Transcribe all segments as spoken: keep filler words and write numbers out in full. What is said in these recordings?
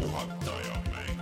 Puhataja mäng.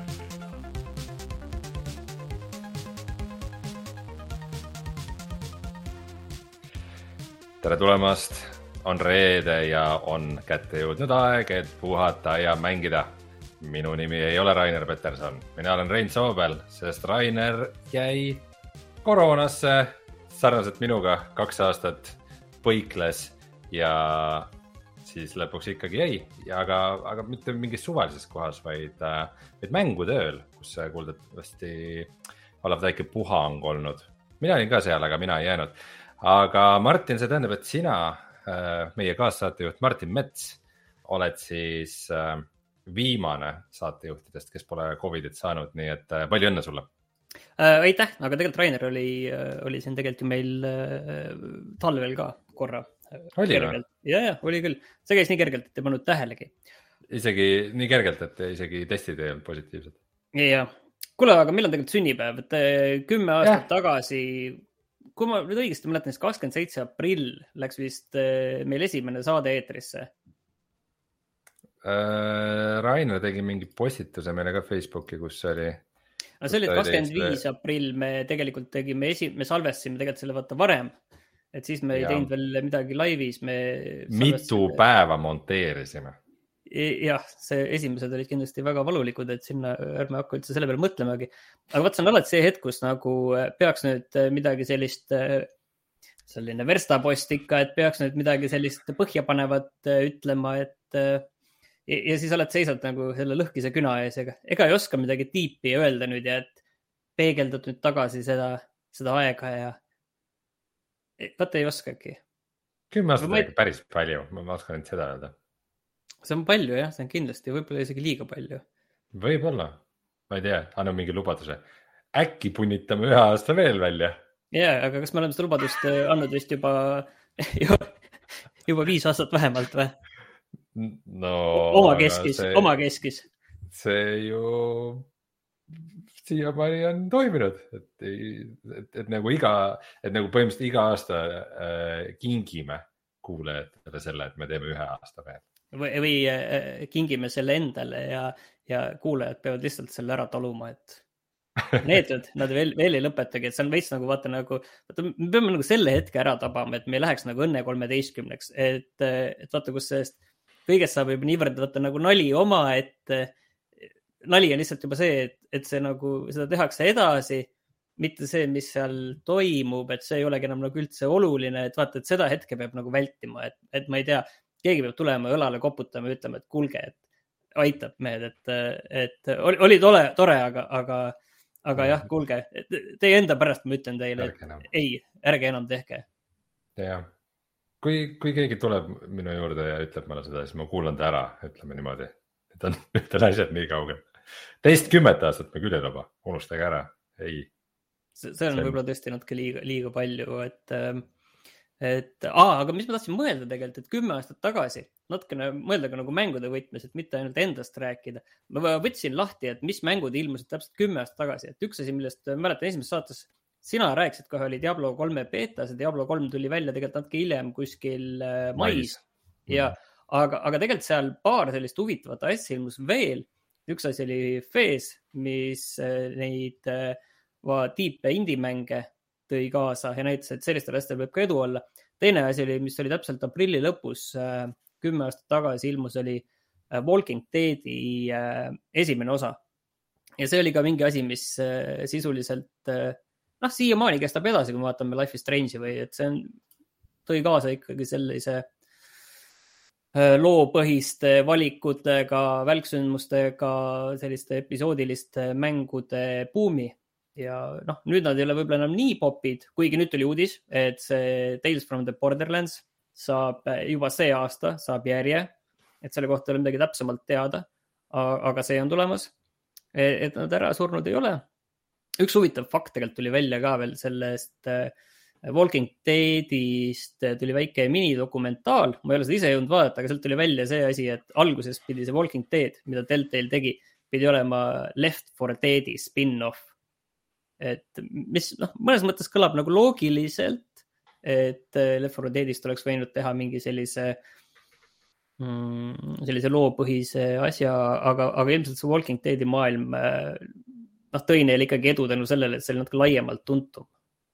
Tere tulemast, on reede ja on kätte jõudnud aeg, et puhata ja mängida. Minu nimi ei ole Rainer Peterson, mina olen Rein Soobel, sest Rainer jäi koroonasse sarnaselt minuga kaks aastat põikles ja siis lõpuks ikkagi jäi, aga, aga mitte mingis suvalises kohas, vaid, vaid mängutööl, kus kuuldavasti olevat väike puhang olnud. Mina olin ka seal, aga mina ei jäänud. Aga Martin, see tähendab, et sina, meie kaassaatejuht Martin Mets, oled siis viimane saatejuhtidest, kes pole Covidit saanud, nii et palju õnne sulle. Äh, aitäh, aga tegelikult Rainer oli, oli siin tegelikult ju meil talvel ka korra. Oli või? Ja, ja, oli küll. See käis nii kergelt, et ei pannud tähelegi. Isegi nii kergelt, et isegi testid ei olnud positiivsed. Ja, kuule, aga millal tegelikult sünnipäev? Et kümme aastat ja. tagasi, kui ma nüüd õigesti mäletan, siis kakskümmend seitse aprill läks vist meil esimene saade eetrisse. Rainer tegi mingi postituse meile ka Facebooki, kus oli... No see oli kakskümmend viis aprill, me tegelikult tegime, esi... me salvestasime tegelikult selle vaata varem, et siis me ei ja. teinud veel midagi laivis. Me mitu päeva monteerisime. Jah, see esimesed olid kindlasti väga valulikud, et sinna ärme hakka üldse selle peale mõtlemagi. Aga vaat see on alati see hetk, kus nagu peaks nüüd midagi sellist, selline verstapost ikka, et peaks nüüd midagi sellist põhjapanevat ütlema, et ja siis oled seisad nagu selle lõhkise küna ees, ega, ega ei oska midagi tiipi öelda nüüd ja et peegeldad nüüd tagasi seda, seda aega ja vaata ei oskagi. Kümme aastat ma... päris palju, ma oskan nüüd seda öelda. See on palju jah, see on kindlasti, võib-olla isegi liiga palju. Võib-olla, ma ei tea, anna mingi lubaduse. Äkki punnitame ühe aasta veel välja? Jaa, aga kas me oleme seda lubadust andnud vist juba, juba viis aastat vähemalt või? No, oma keskis, see, oma keskis. See ju siiamaani on toiminud, et, et, et nagu iga, et nagu põhimõtteliselt iga aasta äh, kingime kuulajatele selle, et me teeme ühe aasta veel. Või, või äh, kingime selle endale ja, ja kuulajad peavad lihtsalt selle ära taluma, et need, nad veel, veel ei lõpetagi, et see on veits nagu vaata nagu, vaata, me peame nagu selle hetke ära tabama, et me ei läheks nagu õnne kolmeteistkümneks, et, et vaata, kus sellest kõigest saab juba niivõrd võtta nagu nali oma, et nali on lihtsalt juba see, et, et see nagu, seda tehakse edasi, mitte see, mis seal toimub, et see ei olegi enam nagu üldse oluline, et vaata, et seda hetke peab nagu vältima, et, et ma ei tea, keegi peab tulema õlale koputama ja ütlema, et kuulge, et aitab mehed, et, et oli, oli tore, tore, aga, aga, aga jah, kuulge, teie enda pärast ma ütlen teile, et ei, ärge enam tehke. Jah. Kui, kui keegi tuleb minu juurde ja ütleb mulle seda, siis ma kuulan ta ära, ütleme niimoodi. Et on ühtel asjad nii kaugel. Teist kümmet aastat me küll ei loba, unustage ära. Ei. See, see on see... võib-olla tõesti natuke liiga, liiga palju, et, et aa, aga mis ma tahtsin mõelda tegelikult, et kümme aastat tagasi, natukene mõelda ka nagu mängude võtmes, et mitte ainult endast rääkida. Ma võtsin lahti, et mis mängud ilmusid täpselt kümme aastat tagasi, et üks asi, millest mäletan esimest saates sina rääkisid kohe, oli Diablo kolme beta, see Diablo kolm tuli välja tegelikult natuke hiljem kuskil mais. mais. Ja, aga, aga tegelikult seal paar sellist huvitavat asja ilmus veel. Üks asi oli Fez, mis neid va, tiipe indie-mänge tõi kaasa ja näitas, et sellistel asjadel võib ka edu olla. Teine asi oli, mis oli täpselt aprilli lõpus, kümme aastat tagasi ilmus, oli Walking Deadi esimene osa. Ja see oli ka mingi asi, mis sisuliselt noh, siiamaani kestab edasi, kui me vaatame Life is Strange'i või et see on, tõi kaasa ikkagi sellise loopõhiste valikutega, välksündmustega, selliste episoodiliste mängude buumi. Ja noh, nüüd nad ei ole võib-olla enam nii popid, kuigi nüüd tuli uudis, et see Tales from the Borderlands saab juba see aasta, saab järje, et selle kohta ei ole midagi täpsemalt teada, aga see on tulemas, et nad ära surnud ei ole. Üks huvitav fakt tegelikult tuli välja ka veel sellest Walking Deadist tuli väike minidokumentaal. Ma ei ole seda ise jõudnud vaadata, aga sealt tuli välja see asi, et alguses pidi see Walking Dead, mida Telltale tegi, pidi olema Left four Deadi spin-off. Et mis noh, mõnes mõttes kõlab nagu loogiliselt, et Left four Deadist oleks võinud teha mingi sellise mm, sellise loopõhise asja, aga, aga ilmselt see Walking Deadi maailm noh, tõi neile ikkagi edu tänu sellele, et see oli natuke laiemalt tuntum.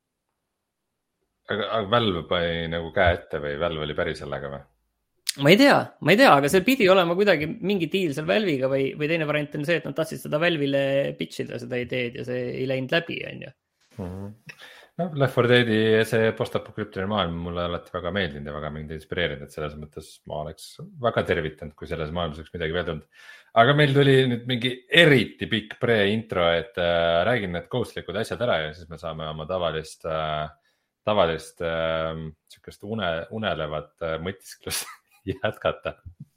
Aga, aga Valve pani nagu käe ette või Valve oli päri sellega või? Ma ei tea, ma ei tea, aga see pidi olema kuidagi mingi diil seal Valve'iga või, või teine variant on see, et nad tahtsid seda Valve'ile pitchida seda ideed ja see ei läinud läbi, on ju. Mm-hmm. No, Left four Deadi see postapokalüptiline maailm mulle alati väga meeldinud ja väga mind inspireerinud, et selles mõttes ma oleks väga tervitanud, kui selles maailmas oleks midagi veel tulnud. Aga meil tuli nüüd mingi eriti pikk pre-intro, et äh, räägin need ghostlikud asjad ära ja siis me saame oma tavalist, äh, tavalist äh, sükest une, unelevat äh, mõtisklust jätkata.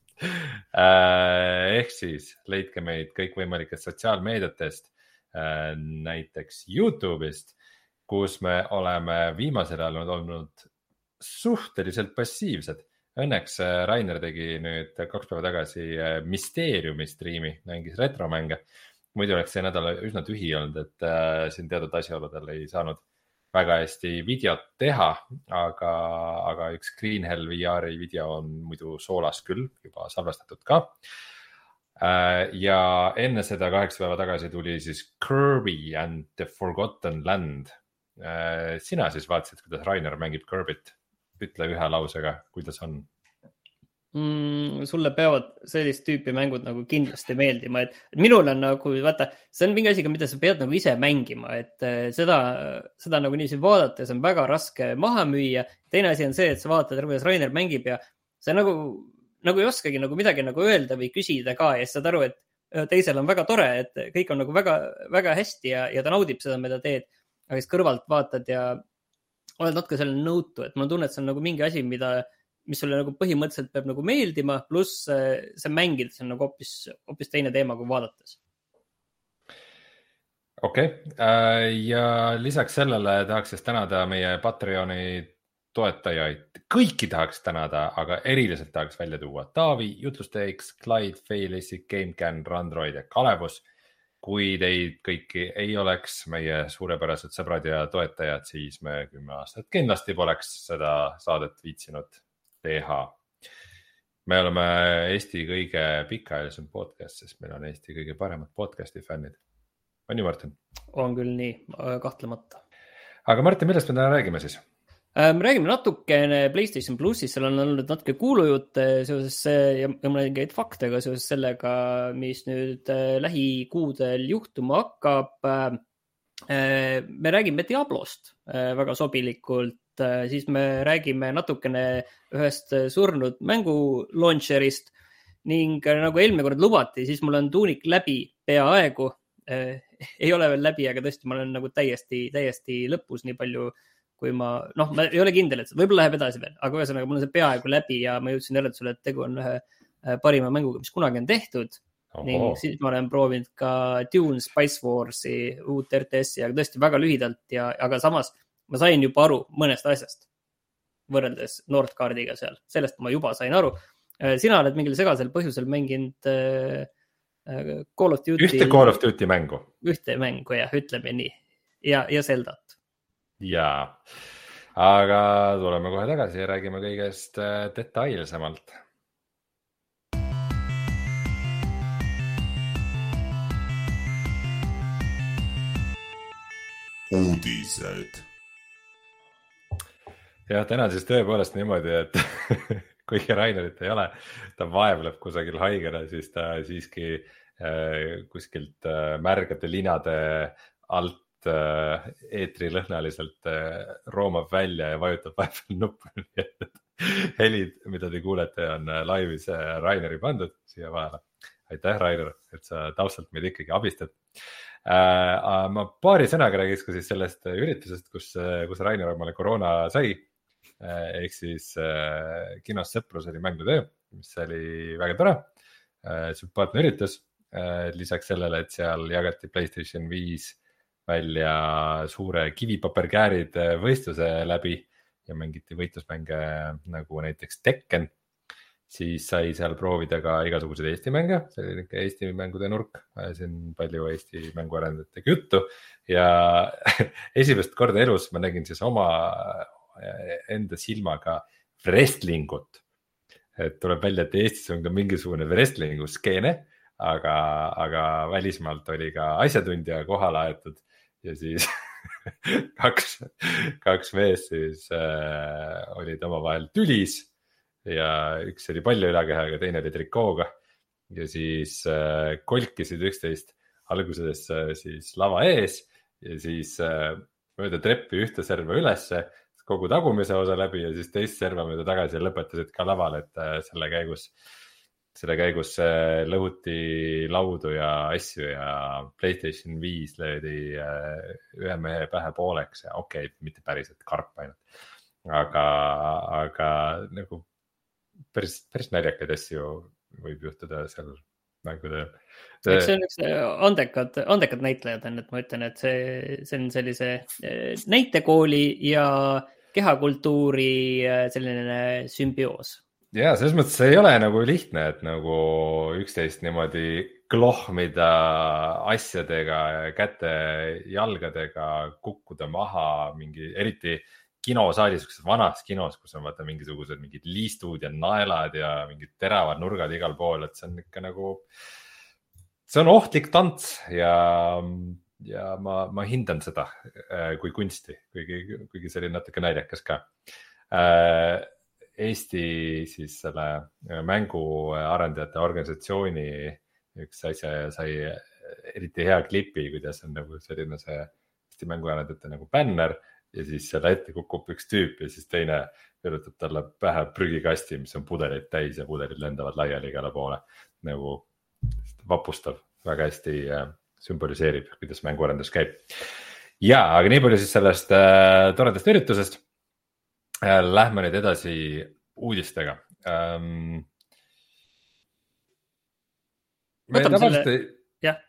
äh, ehk siis leidke meid kõikvõimalikest sotsiaalmeediatest, äh, näiteks YouTube'ist, kus me oleme viimasel ajal olnud suhteliselt passiivsed. Õnneks Rainer tegi nüüd kaks päeva tagasi Mysteeriumi striimi, mängis retromänge. Muidu oleks see nädal üsna tühi olnud, et äh, siin teatud asjaoludel ei saanud väga hästi videot teha, aga, aga üks Green Hell V R-i video on muidu soolas küll, juba salvestatud ka. Äh, ja enne seda kaheksa päeva tagasi tuli siis Kirby and the Forgotten Land. Sina siis vaatasid, kuidas Rainer mängib Kirbyt. Ütle ühe lausega, kuidas on? Mm, sulle peavad sellist tüüpi mängud nagu kindlasti meeldima, et minul on nagu, vaata, see on mingi asi, mida sa pead nagu ise mängima, et seda, seda nagu niiviisi vaadata, see on väga raske maha müüa. Teine asi on see, et sa vaatad, kuidas Rainer mängib ja see nagu, nagu ei oskagi nagu midagi nagu öelda või küsida ka ja saad aru, et teisel on väga tore, et kõik on nagu väga, väga hästi ja, ja ta naudib seda, mida teed. Aga siis kõrvalt vaatad ja oled natuke selline nõutu, et ma tunnen, et see on nagu mingi asi, mida, mis sulle nagu põhimõtteliselt peab nagu meeldima, pluss see mängid, see on nagu hoopis, hoopis teine teema kui vaadates. Okei, okay. Ja lisaks sellele tahaks siis tänada meie Patreoni toetajaid. Kõiki tahaks tänada, aga eriliselt tahaks välja tuua Taavi, Jutlusteeks, Clyde, Failissi, GameCan, Randroid ja Kalevus. Kui teid kõiki ei oleks meie suurepärased sõbrad ja toetajad, siis me kümme aastat kindlasti poleks seda saadet viitsinud teha. Me oleme Eesti kõige pikaajalisem podcast, sest meil on Eesti kõige paremad podcasti fännid. On ju, Martin? On küll nii, kahtlemata. Aga Martin, millest me täna räägime siis? Me räägime natukene PlayStation Plussis, seal on olnud natuke kuulujutte seoses ja mõningaid fakte ka seoses sellega, mis nüüd lähikuudel juhtuma hakkab. Me räägime Diablost väga sobilikult, siis me räägime natukene ühest surnud mängu launcherist ning nagu eelmine kord lubati, siis mul on tuunik läbi peaaegu. Ei ole veel läbi, aga tõesti ma olen nagu täiesti, täiesti lõpus nii palju kui ma, noh, ma ei ole kindel, et võib-olla läheb edasi veel, aga ühesõnaga mul on see peaaegu läbi ja ma jõudsin järeldusele, et tegu on ühe parima mänguga, mis kunagi on tehtud. Oho. Ning siis ma olen proovinud ka Dune Spice Warsi, uut R T S-i, aga tõesti väga lühidalt ja, aga samas ma sain juba aru mõnest asjast võrreldes Nordcardiga seal. Sellest ma juba sain aru. Sina oled mingil segasel põhjusel mänginud Call of Duty. Ühte Call of Duty mängu. Ühte mängu, jah, ütleme nii. Ja, ja Zeldat. Jaa, aga tuleme kohe tagasi ja räägime kõigest detailsemalt. Uudised. Ja täna siis tõepoolest niimoodi, et kuigi Rainerit ei ole, ta vaevleb kusagil haigena, siis ta siiski äh, kuskilt äh, märgade linade alt eetrilõhnaliselt roomab välja ja vajutab vahepeal nuppu. Helid, mida te kuulete, on laivis Raineri pandud siia vahele. Aitäh, Rainer, et sa taustalt meid ikkagi abistad. Ma paari sõnaga räägiks ka siis sellest üritusest, kus, kus Rainer omale koroona sai. Ehk siis kinos Sõprus oli mängutöö, mis oli väga tore. Sümpaatne üritus. Lisaks sellele, et seal jagati PlayStation viis välja suure kivipaperkäärid võistluse läbi ja mängiti võitlusmänge nagu näiteks Tekken, siis sai seal proovida ka igasuguseid Eesti mänge, see oli ikka Eesti mängude nurk, siin palju Eesti mänguarendajatega juttu ja esimest korda elus ma nägin siis oma enda silmaga wrestlingut. et tuleb välja, et Eestis on ka mingisugune wrestlingu skeene, aga, aga välismaalt oli ka asjatundja kohale aetud ja siis kaks, kaks mees siis äh, olid omavahel tülis ja üks oli palju ülakehaga, teine oli trikooga ja siis äh, kolkisid üksteist alguses äh, siis lava ees ja siis äh, mööda treppi ühte serva ülesse, kogu tagumise osa läbi ja siis teist serva mööda tagasi ja lõpetasid ka laval, et äh, selle käigus, selle käigus äh, lõhuti laudu ja asju ja PlayStation viis löödi äh, ühe mehe pähe pooleks ja okei okay,, mitte päriselt karp ainult, aga, aga nagu päris, päris närjakaid asju võib juhtuda seal mängudel. Eks see on üks andekad, andekad näitlejad on, et ma ütlen, et see, see on sellise näitekooli ja kehakultuuri selline sümbioos. Ja selles mõttes see ei ole nagu lihtne, et nagu üksteist niimoodi klohmida asjadega, käte, jalgadega, kukkuda maha mingi, eriti kinosaalis, kus vanas kinos, kus on vaata mingisugused mingid liistud ja naelad ja mingid teravad nurgad igal pool, et see on ikka nagu, see on ohtlik tants ja, ja ma, ma hindan seda kui kunsti, kuigi, kuigi see oli natuke naljakas ka. Eesti siis selle mänguarendajate organisatsiooni üks asja sai eriti hea klipi, kuidas on nagu selline see Eesti mänguarendajate nagu bänner ja siis selle ette kukub üks tüüp ja siis teine pöörutab talle pähe prügikasti, mis on pudelid täis ja pudelid lendavad laiali igale poole. Nagu vapustav, väga hästi sümboliseerib, kuidas mänguarendus käib. Ja, aga nii palju siis sellest äh, toredast üritusest. Äh, lähme nüüd edasi uudistega. Ähm, Võtame tavaliselt... selle... Jah.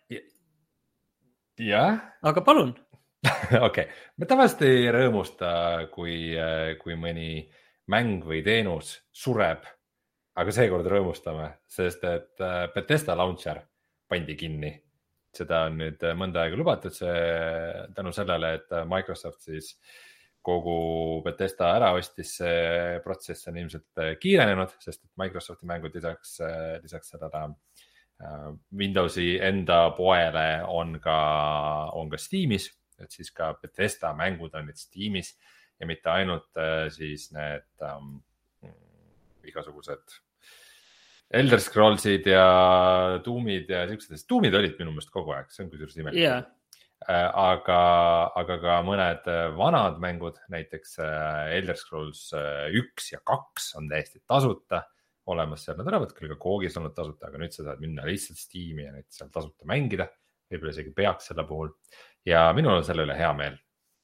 Jah. Aga palun. Okei, okay. Me tavaliselt ei rõõmusta, kui, kui mõni mäng või teenus sureb, aga seekord rõõmustame, sest et Bethesda launcher pandi kinni. Seda on nüüd mõnda aega lubatud see, tänu sellele, et Microsoft siis kogu Bethesda ära ostis, see protsess on ilmselt kiirenenud, sest et Microsofti mängud lisaks, lisaks sellele Windowsi enda poele on ka, on ka Steamis, et siis ka Bethesda mängud on nüüd Steamis ja mitte ainult siis need um, igasugused Elder Scrollsid ja Doomid ja siuksed. Doomid olid minu meelest kogu aeg, see on kusjuures imelik. Yeah. Aga, aga ka mõned vanad mängud, näiteks Elder Scrolls üks ja kaks on täiesti tasuta olemas seal. Nad olevat küll ka koogis olnud tasuta, aga nüüd sa saad minna lihtsalt Steam'i ja neid seal tasuta mängida. Võib-olla isegi peaks selle puhul. Ja minul on selle üle hea meel.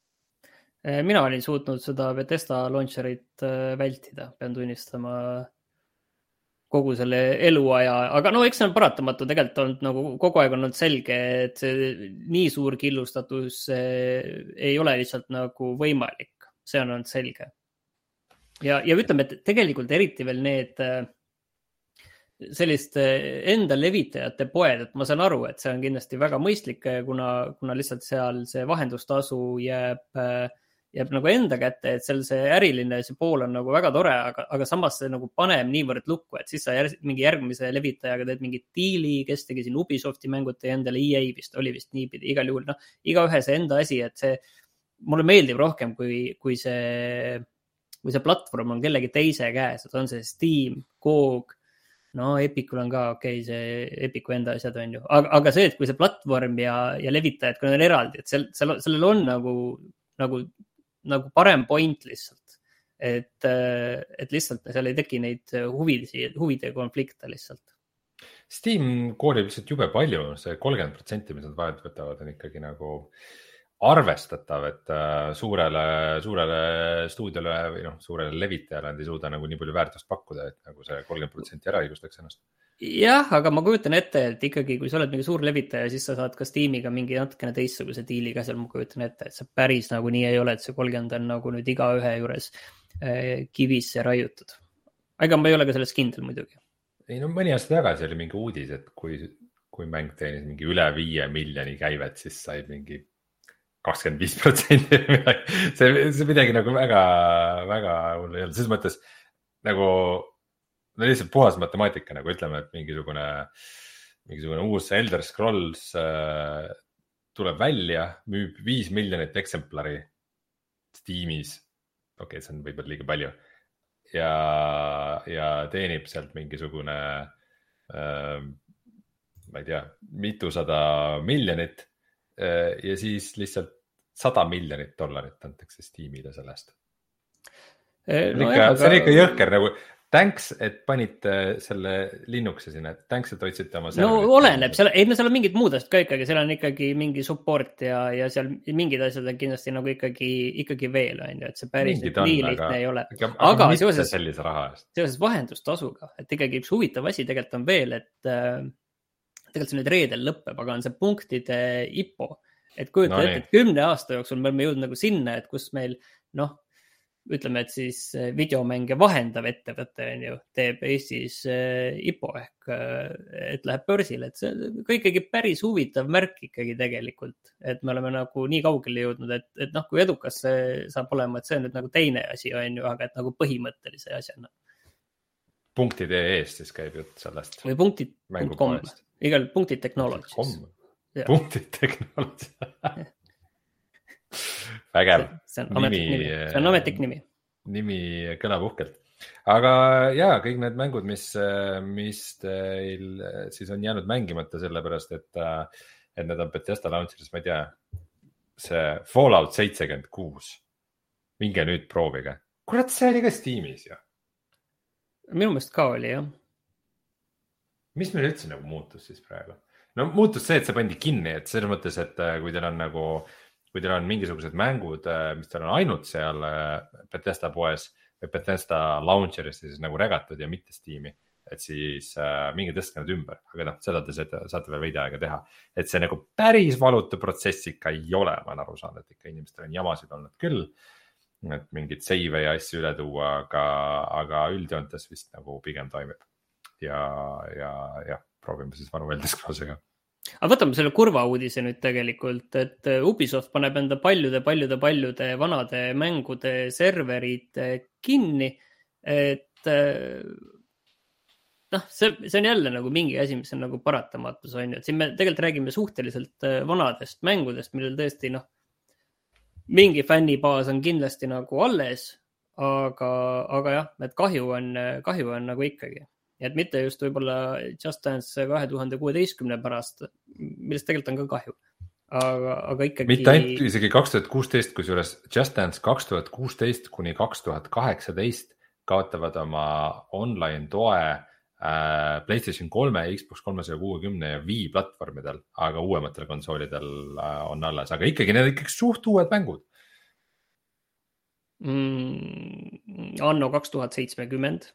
Mina olin suutnud seda Bethesda launcherit vältida, pean tunnistama kogu selle eluaja, aga no eks see on paratamatu, tegelikult on nagu kogu aeg on olnud selge, et see nii suur killustatus ei ole lihtsalt nagu võimalik, see on olnud selge. Ja, ja ütleme, et tegelikult eriti veel need sellist enda levitajate poed, et ma saan aru, et see on kindlasti väga mõistlik, kuna, kuna lihtsalt seal see vahendustasu jääb, jääb nagu enda kätte, et seal see äriline see pool on nagu väga tore, aga, aga samas see nagu paneb niivõrd lukku, et siis sa jär, mingi järgmise levitajaga teed mingi diili, kes tegi siin Ubisofti mängud ja endale E A vist oli vist niipidi, igal juhul, noh, iga ühe see enda asi, et see mulle meeldib rohkem, kui, kui see, kui see platvorm on kellegi teise käes, et on see Steam, G O G, no Epicul on ka okei, okay, see Epicu enda asjad on ju, aga, aga see, et kui see platvorm ja, ja levitajad, kui need on eraldi, et seal, seal, sellel on nagu, nagu, nagu parem point lihtsalt, et, et lihtsalt seal ei teki neid huvisi, huvide konflikte lihtsalt. Steam koolib lihtsalt jube palju, see kolmkümmend protsenti, mis nad vahelt võtavad, on ikkagi nagu arvestatav, et suurele, suurele stuudiole või noh, suurele levitajale nad ei suuda nagu nii palju väärtust pakkuda, et nagu see kolmkümmend protsenti ära õigustaks ennast. Jah, aga ma kujutan ette, et ikkagi, kui sa oled mingi suur levitaja, siis sa saad ka Steamiga mingi natukene teistsuguse diiliga seal, ma kujutan ette, et see päris nagu nii ei ole, et see kolmkümmend on nagu nüüd iga ühe juures kivisse raiutud. Aga ma ei ole ka sellest kindel muidugi. Ei no mõni aasta tagasi oli mingi uudis, et kui, kui mäng teenis mingi üle viie miljoni käivet, siis said mingi kakskümmend viis protsenti see, see midagi nagu väga, väga hullu ei olnud. Selles mõttes nagu no lihtsalt puhas matemaatika, nagu ütleme, et mingisugune, mingisugune uus Elder Scrolls äh, tuleb välja, müüb viis miljonit eksemplari Steamis. Okei, okay, see on võib-olla liiga palju. Ja, ja teenib sealt mingisugune, äh, ma ei tea, mitusada miljonit äh, ja siis lihtsalt sada miljonit dollarit antakse Steamile sellest. No ikka, jah, see on ikka aga... jõhker nagu thanks, et panite selle Linuxi sinna, thanks, et hoidsite oma no oleneb, seal, ei, no seal on mingid muudest ka ikkagi, seal on ikkagi mingi support ja, ja seal mingid asjad on kindlasti nagu ikkagi, ikkagi veel on ju, et see päris on, nii lihtne aga, ei ole. Aga, aga seoses, seoses vahendustasuga, et ikkagi üks huvitav asi tegelikult on veel, et äh, tegelikult see nüüd reedel lõppeb, aga on see punktide I P O, et kujuta no, ette, et kümne aasta jooksul me oleme jõudnud nagu sinna, et kus meil, noh, ütleme, et siis videomänge vahendav ettevõte on ju, teeb Eestis I P O ehk, et läheb börsile, et see on ikkagi päris huvitav märk ikkagi tegelikult, et me oleme nagu nii kaugele jõudnud, et, et noh, kui edukas see saab olema, et see on nüüd nagu teine asi on ju, aga et nagu põhimõttelise asjana. punktid punkt ee siis käib jutt sellest. Või punktid punkt com, igal punktid Technologies. punktid Technologies. Vägev. See on ametlik nimi, nimi. See on ametlik nimi. Nimi kõlab uhkelt. Aga jaa, kõik need mängud, mis, mis teil siis on jäänud mängimata sellepärast, et, et need on Bethesda launcheris, ma ei tea, see Fallout seitsekümmend kuus. Minge nüüd proovige. Kurat, see oli ka Steamis ju. Minu meelest ka oli, jah. Mis meil üldse nagu muutus siis praegu? No muutus see, et see pandi kinni, et selles mõttes, et kui teil on nagu kui teil on mingisugused mängud, mis teil on ainult seal Bethesda poes või Bethesda launcheris siis nagu regatud ja mitte Steam'i, et siis äh, mingi tõstke need ümber, aga noh, seda te saate, saate veel veidi aega teha. Et see nagu päris valutu protsess ikka ei ole, ma olen aru saanud, et ikka inimestel on jamasid olnud küll, et mingid seive ja asju üle tuua, aga, aga üldjoontes vist nagu pigem toimib. Ja, ja, ja proovime siis vanu Elder Scrolls'iga. Aga võtame selle kurva uudise nüüd tegelikult, et Ubisoft paneb enda paljude, paljude, paljude vanade mängude serverid kinni, et noh, see, see on jälle nagu mingi asi, mis on nagu paratamatus on ju, et siin me tegelikult räägime suhteliselt vanadest mängudest, millel tõesti noh, mingi fännibaas on kindlasti nagu alles, aga, aga jah, et kahju on, kahju on nagu ikkagi. Et mitte just võib-olla Just Dance kahe tuhande kuueteistkümne pärast, millest tegelikult on ka kahju. Aga, aga ikkagi... Mitte ainult isegi kaks tuhat kuusteist, kui juures Just Dance kaks tuhat kuusteist kuni kaks tuhat kaheksateist kaotavad oma online toe äh, PlayStation kolme, Xbox kolmesaja kuuekümne ja Wii platvormidel, aga uuematel konsoolidel äh, on alles. Aga ikkagi need ikkagi suht uued mängud. Mm, anno kaks tuhat seitsekümmend.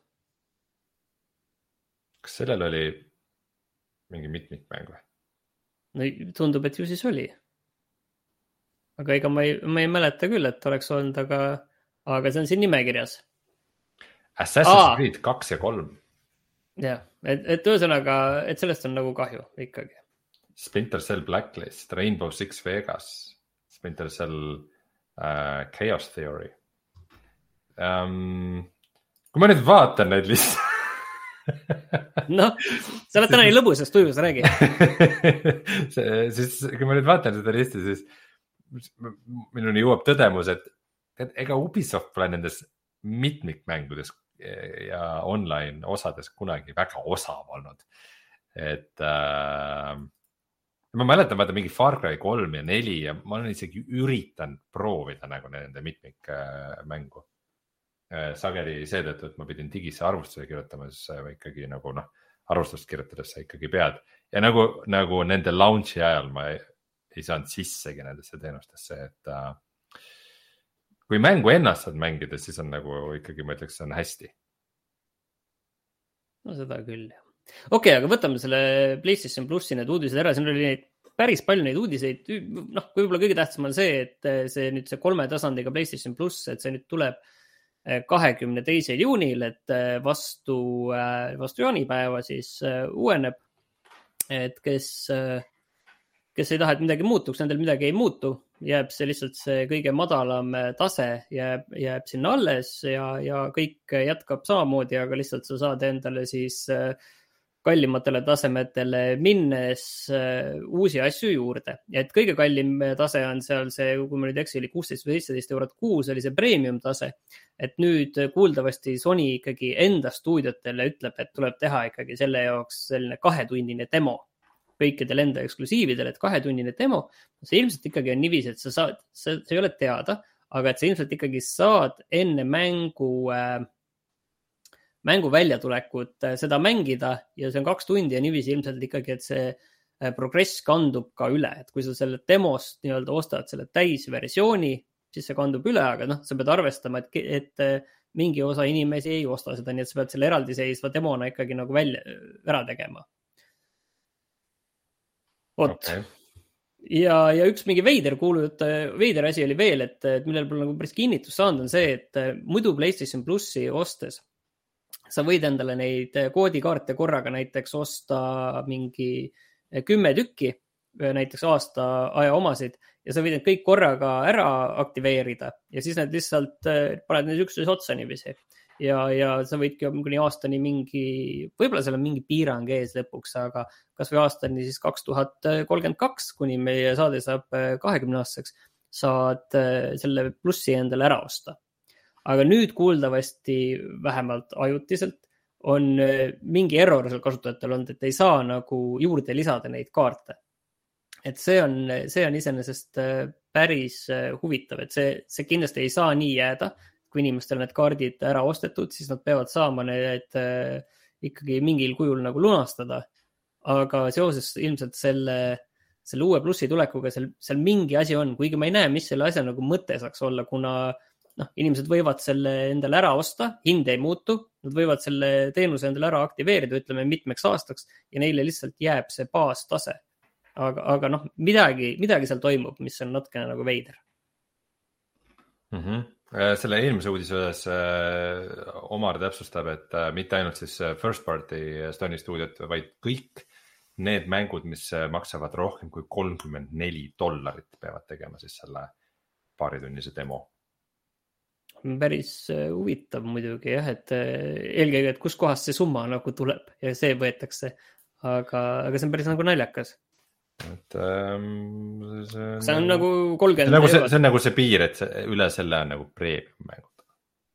Kas sellel oli mingi mitmikmäng või? No tundub, et ju siis oli. Aga ega ma ei, ma ei mäleta küll, et oleks olnud, aga, aga see on siin nimekirjas. Assassin's Aa. Creed kaks ja kolm. Jah, et, et ühesõnaga, et sellest on nagu kahju ikkagi. Splinter Cell Blacklist, Rainbow Six Vegas, Splinter Cell uh, Chaos Theory. Um, kui ma nüüd vaatan neid lihtsalt noh, sa oled täna nii lõbusast tujus, räägi. siis, kui ma nüüd vaatan seda listi, siis minuni jõuab tõdemus, et, et ega Ubisoft pole nendes mitmikmängudes ja online osades kunagi väga osav olnud. Et äh, ma mäletan, vaata mingi Far Cry kolm ja neli ja ma olen isegi üritanud proovida nagu nende mitmikmängu. Sageli seetõttu, et ma pidin digisse arvustuse kirjutama, siis ikkagi nagu noh, arvustust kirjutades sa ikkagi pead. Ja nagu, nagu nende launchi ajal ma ei, ei saanud sissegi nendesse teenustesse, et äh, kui mängu ennast saad mängida, siis on nagu ikkagi, ma ütleks, see on hästi. No seda küll, jah. Okei, okay, aga võtame selle PlayStation Plussi need uudised ära, siin oli neid, päris palju neid uudiseid. Noh, kui võib-olla kõige tähtsam on see, et see nüüd see kolme tasandiga PlayStation Plus, et see nüüd tuleb kahekümne teisel juunil, et vastu, vastu jaanipäeva siis uueneb, et kes, kes ei taha, et midagi muutuks, nendel midagi ei muutu jääb see lihtsalt see kõige madalam tase jääb, jääb sinna alles ja, ja kõik jätkab samamoodi, aga lihtsalt sa saad endale siis kallimatele tasemetele minnes uusi asju juurde. Ja et kõige kallim tase on seal see, kui ma nüüd eksi, oli kuusteist või seitseteist eurot kuus, oli see premium tase. Et nüüd kuuldavasti Sony ikkagi enda stuudiotele ütleb, et tuleb teha ikkagi selle jaoks selline kahetunnine demo kõikidel enda eksklusiividel, et kahetunnine demo. See ilmselt ikkagi on niiviisi, et sa saad, see, see ei ole teada, aga et sa ilmselt ikkagi saad enne mängu äh, mängu väljatulekut seda mängida ja see on kaks tundi ja niiviisi ilmselt ikkagi, et see progress kandub ka üle, et kui sa selle demost nii-öelda ostad selle täisversiooni, siis see kandub üle, aga noh, sa pead arvestama, et, et mingi osa inimesi ei osta seda, nii et sa pead selle eraldiseisva demona ikkagi nagu välja, ära tegema. Oot. Okay. Ja, ja üks mingi veider kuulut, veider asi oli veel, et, et millel pole nagu päris kinnitus saanud on see, et muidu PlayStation Plussi ostes sa võid endale neid koodikaarte korraga näiteks osta mingi kümme tükki, näiteks aasta aja omasid ja sa võid need kõik korraga ära aktiveerida ja siis need lihtsalt paned need üksteise otsa niiviisi. Ja, ja sa võidki kuni aastani mingi, võib-olla seal on mingi piirang ees lõpuks, aga kas või aastani siis kaks tuhat kolmkümmend kaks, kuni meie saade saab kahekümne aastaseks, saad selle plussi endale ära osta. Aga nüüd kuuldavasti vähemalt ajutiselt on mingi error seal kasutajatel olnud, et ei saa nagu juurde lisada neid kaarte. Et see on, see on iseenesest päris huvitav, et see, see kindlasti ei saa nii jääda. Kui inimestel need kaardid ära ostetud, siis nad peavad saama need ikkagi mingil kujul nagu lunastada. Aga seoses ilmselt selle, selle uue plussi tulekuga seal, seal mingi asi on, kuigi ma ei näe, mis selle asja nagu mõte saaks olla, kuna noh, inimesed võivad selle endale ära osta, hind ei muutu, nad võivad selle teenuse endale ära aktiveerida, ütleme mitmeks aastaks ja neile lihtsalt jääb see baastase. Aga, aga noh, midagi, midagi seal toimub, mis on natukene nagu veider. Mm-hmm. Selle eelmise uudise ühes Omar täpsustab, et mitte ainult siis first party Sony stuudiot, vaid kõik need mängud, mis maksavad rohkem kui kolmkümmend neli dollarit peavad tegema siis selle paaritunnise demo. Päris huvitav muidugi jah, et eelkõige, et kus kohast see summa nagu tuleb ja see võetakse, aga, aga see on päris nagu naljakas. Et, ähm, see, on see on nagu kolmkümmend nagu see, see on nagu see piir, et see, üle selle on nagu premium mängud.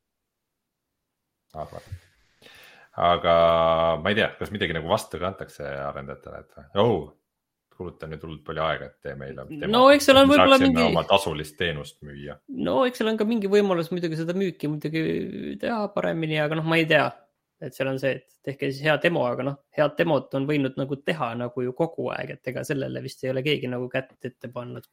Aga, aga ma ei tea, kas midagi nagu vastu kantakse arendajatele, et oh, kulutan nüüd hullult palju aega, et tee meile tema, no, eks seal on võib-olla mingi oma tasulist teenust müüa. No eks seal on ka mingi võimalus muidugi seda müüki muidugi teha paremini, aga noh, ma ei tea, et seal on see, et tehke siis hea demo, aga noh, head demot on võinud nagu teha nagu ju kogu aeg, et ega sellele vist ei ole keegi nagu kätt ette pannud.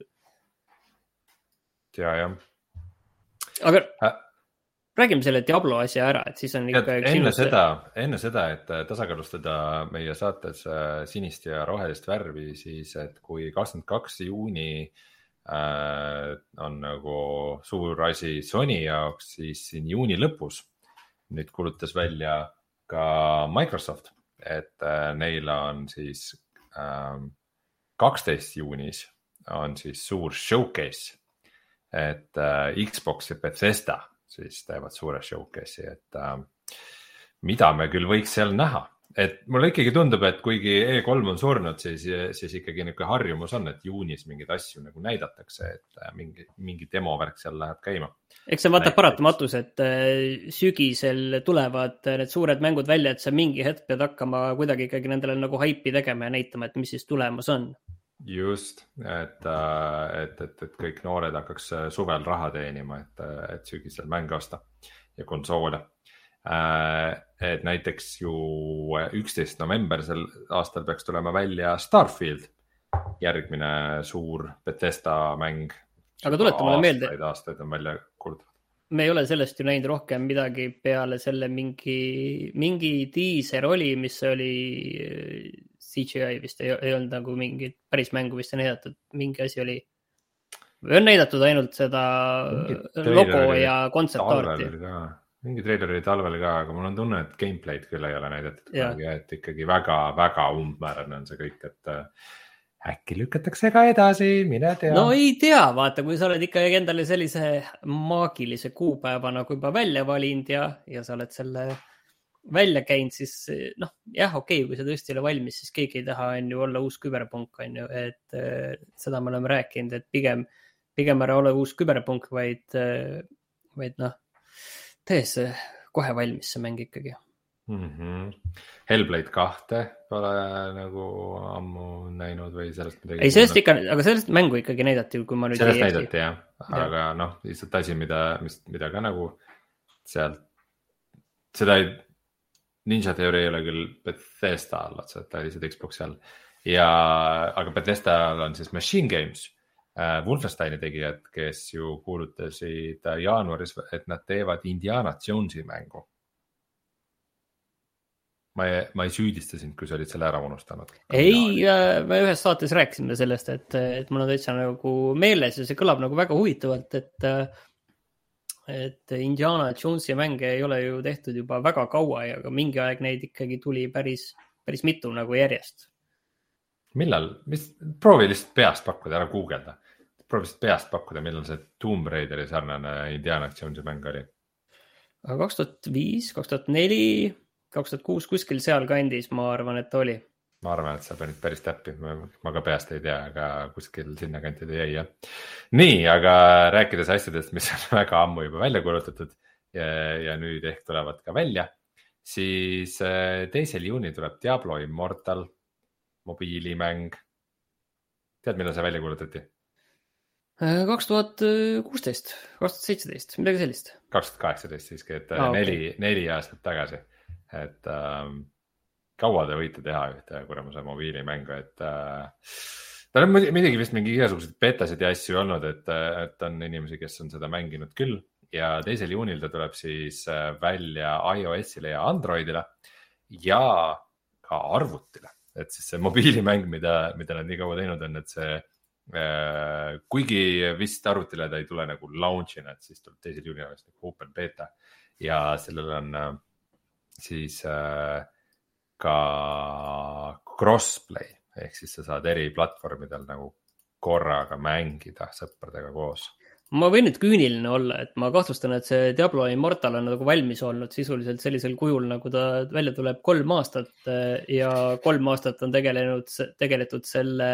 Ja, jah. Aga Hä? räägime selle Diablo asja ära, et siis on ikka enne sinus... seda, enne seda, et tasakaalustada meie saates sinist ja rohelist värvi, siis et kui kakskümmend kaks juuni äh, on nagu suur asi Sony jaoks, siis siin juuni lõpus nüüd kuulutas välja ka Microsoft, et äh, neil on siis äh, kaksteist juunis on siis suur showcase, et äh, Xbox ja Bethesda siis teevad suure showcase'i, et äh, mida me küll võiks seal näha. Et mulle ikkagi tundub, et kuigi E kolm on surnud, siis, siis ikkagi niisugune harjumus on, et juunis mingeid asju nagu näidatakse, et äh, mingi, mingi demovärk seal läheb käima. Eks see vaata paratamatus, et äh, sügisel tulevad need suured mängud välja, et sa mingi hetk pead hakkama kuidagi ikkagi nendele nagu haipi tegema ja näitama, et mis siis tulemas on. Just, et, et, et, et kõik noored hakkaks suvel raha teenima, et, et sügisel mänge osta ja konsoole. Et näiteks ju üksteist november sel aastal peaks tulema välja Starfield, järgmine suur Bethesda mäng. Aga tuleta mulle meelde. Aastaid, aastaid on välja kuulutatud. Me ei ole sellest ju näinud rohkem midagi peale selle mingi, mingi teaser oli, mis oli C G I vist ei, ei olnud nagu mingi päris mängu vist ei näidatud, mingi asi oli, või on näidatud ainult seda logo ja kontseptarti. Mingi trailer oli talvel ka, aga mul on tunne, et gameplay'd küll ei ole näidatud, et ikkagi väga, väga umbmäärane on see kõik, et äkki lükatakse ka edasi, mine tea. No ei tea, vaata, kui sa oled ikka endale sellise maagilise kuupäeva nagu juba välja valinud ja, ja sa oled selle välja käinud, siis noh, jah, okei, kui sa tõesti ei ole valmis, siis keegi ei taha on ju olla uus küberpunk, on ju, et äh, seda me oleme rääkinud, et pigem, pigem ära ole uus küberpunk, vaid, äh, vaid noh, tee see kohe valmis see mäng ikkagi. Mm-hmm. Hellblade kahte pole nagu ammu näinud või sellest midagi? Ei, sellest ikka, aga sellest mängu ikkagi näidati, kui ma nüüd sellest näidati, jah. Aga ja. noh, lihtsalt asi, mida, mida ka nagu sealt, seda ei Ninja Theory ei ole küll Bethesda all, et ta oli lihtsalt Xbox'i all. Ja, aga Bethesda on siis Machine Games, äh, Wolfensteini tegijad, kes ju kuulutasid jaanuaris, et nad teevad Indiana Jonesi mängu. Ma ei, ma ei süüdista sind, kui sa olid selle ära unustanud. Ei, me ühes saates rääkisime sellest, et, et mul on täitsa nagu meeles ja see kõlab nagu väga huvitavalt, et et Indiana Jonesi mänge ei ole ju tehtud juba väga kaua ja ka mingi aeg neid ikkagi tuli päris, päris mitu nagu järjest. Millal? Mis, proovi lihtsalt peast pakkuda, ära guugelda. Proovi lihtsalt peast pakkuda, millal see Tomb Raideri sarnane Indiana Jonesi mäng oli. kaks tuhat viis, kaks tuhat neli, kaks tuhat kuus kuskil seal kandis, ma arvan, et oli. Ma arvan, et sa panid päris täppi, ma ka peast ei tea, aga kuskil sinna kantide jäi, jah. Nii, aga rääkides asjadest, mis on väga ammu juba välja kuulutatud ja, ja nüüd ehk tulevad ka välja, siis teisel juuni tuleb Diablo Immortal mobiilimäng. Tead, millal see välja kuulutati? kaks tuhat kuusteist, kaks tuhat seitseteist, midagi sellist. kaks tuhat kaheksateist siiski, et ah, neli, okay. neli aastat tagasi, et ähm, kaua te võite teha ühte kuramuse mobiilimängu, et äh, ta on midagi vist mingi igasugused betasid ja asju olnud, et, et on inimesi, kes on seda mänginud küll ja teisel juunil ta tuleb siis välja iOS-ile ja Androidile ja ka arvutile, et siis see mobiilimäng, mida, mida nad nii kaua teinud on, et see äh, kuigi vist arvutile ta ei tule nagu launch'ina, et siis tuleb teisel juunil nagu open beta ja sellel on äh, siis äh, ka crossplay, ehk siis sa saad eri platvormidel nagu korraga mängida sõpradega koos. Ma võin nüüd küüniline olla, et ma kahtlustan, et see Diablo Immortal on nagu valmis olnud sisuliselt sellisel kujul, nagu ta välja tuleb kolm aastat ja kolm aastat on tegelenud, tegeletud selle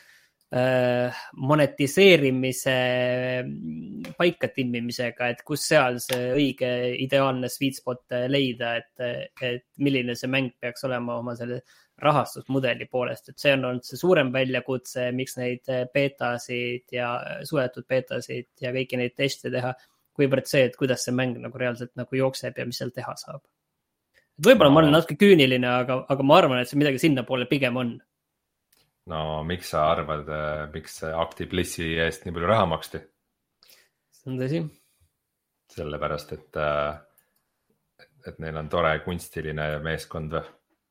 monetiseerimise paika timmimisega, et kus seal see õige ideaalne sweet spot leida, et, et milline see mäng peaks olema oma selle rahastusmudeli poolest, et see on olnud see suurem väljakutse, miks neid betasid ja suletud betasid ja kõiki neid teste teha, kuivõrd see, et kuidas see mäng nagu reaalselt nagu jookseb ja mis seal teha saab. Võib-olla no. Ma olen natuke küüniline, aga, aga ma arvan, et see midagi sinna poole pigem on. No miks sa arvad, miks ActiBlissi eest nii palju raha maksti? See on tõsi. Sellepärast, et, et neil on tore kunstiline meeskond või?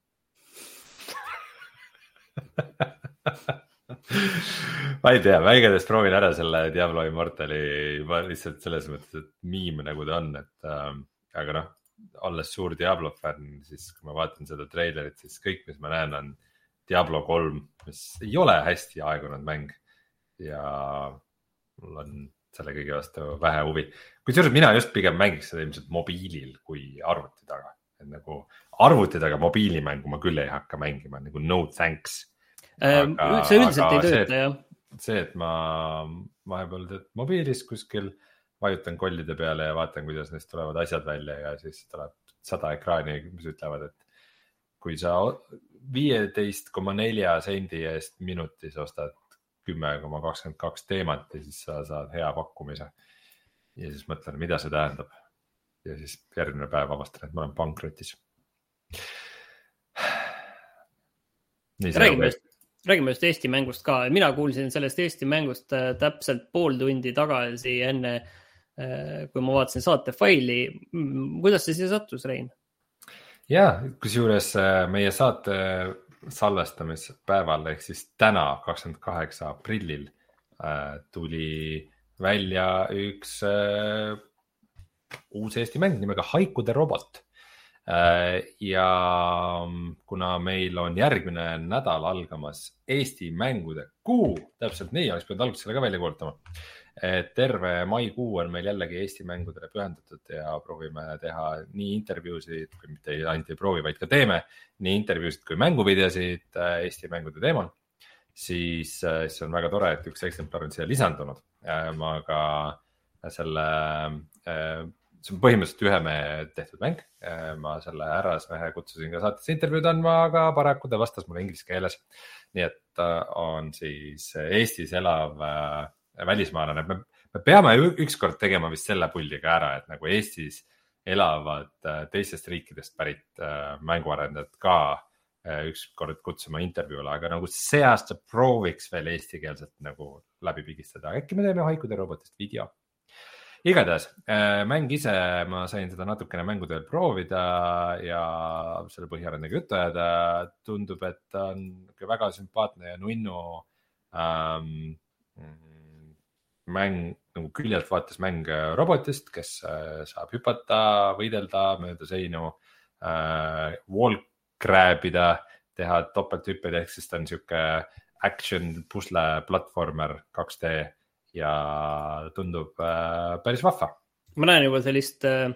Ma ei tea, ma igatahes proovin ära selle Diablo Immortali juba lihtsalt selles mõttes, et miim nagu ta on, et äh, aga noh, olles suur Diablo fänn, siis kui ma vaatan seda treilerit, siis kõik, mis ma näen, on Diablo kolm, mis ei ole hästi aegunud mäng ja mul on selle kõige vastu vähe huvi. Kui seoses mina just pigem mängiks seda ilmselt mobiilil kui arvuti taga. Et nagu arvuti taga mobiilimängu ma küll ei hakka mängima, nagu no thanks. Aga, see üldiselt ei tööta, jah. See, et ma vahepeal teed mobiilis kuskil, vajutan kollide peale ja vaatan, kuidas neist tulevad asjad välja ja siis tuleb sada ekraani, mis ütlevad, et kui sa viieteist koma neli sendi eest minutis ostad kümme koma kakskümmend kaks teemat ja siis sa saad hea pakkumise. Ja siis mõtlen, mida see tähendab. Ja siis järgmine päev avastan, et ma olen pankrotis. Räägime, räägime just Eesti mängust ka. Mina kuulsin sellest Eesti mängust täpselt pool tundi tagasi enne, kui ma vaatasin saate faili. Kuidas see siia sattus, Rein? Ja, kusjuures meie saate salvestamispäeval ehk siis täna kakskümmend kaheksa aprillil tuli välja üks uus Eesti mäng nimega Haikude robot, ja kuna meil on järgmine nädal algamas Eesti mängude kuu, täpselt nii, oleks pidanud alguses selle ka välja kuulutama. Terve maikuu on meil jällegi Eesti mängudele pühendatud ja proovime teha nii intervjuusid, kui mitte ainult ei proovi, vaid ka teeme nii intervjuusid kui mänguvideosid Eesti mängude teemal. Siis see on väga tore, et üks eksemplar on siia lisandunud. Ma ka selle, see on põhimõtteliselt ühe mehe tehtud mäng. Ma selle härrasmehe kutsusin ka saates intervjuud andma, aga paraku ta vastas mulle inglise keeles. Nii et on siis Eestis elav välismaalane. Me, me peame ükskord tegema vist selle puldiga ära, et nagu Eestis elavad teistest riikidest pärit mänguarendajad ka ükskord kutsuma intervjuule, aga nagu see aasta prooviks veel eestikeelselt nagu läbi pigistada. Äkki me teeme Haikude robotist video. Igatahes, mäng ise, ma sain seda natukene mängudel proovida ja selle põhjarendega juttu ajada. Tundub, et on väga sümpaatne ja nunnu ähm, mäng, nagu küljelt vaates mäng robotist, kes saab hüpata, võidelda mööda seinu, äh, wall grabida, teha topelthüppeid, ehk siis ta on siuke action pusle platformer kaks D ja tundub äh, päris vahva. Ma näen juba sellist äh,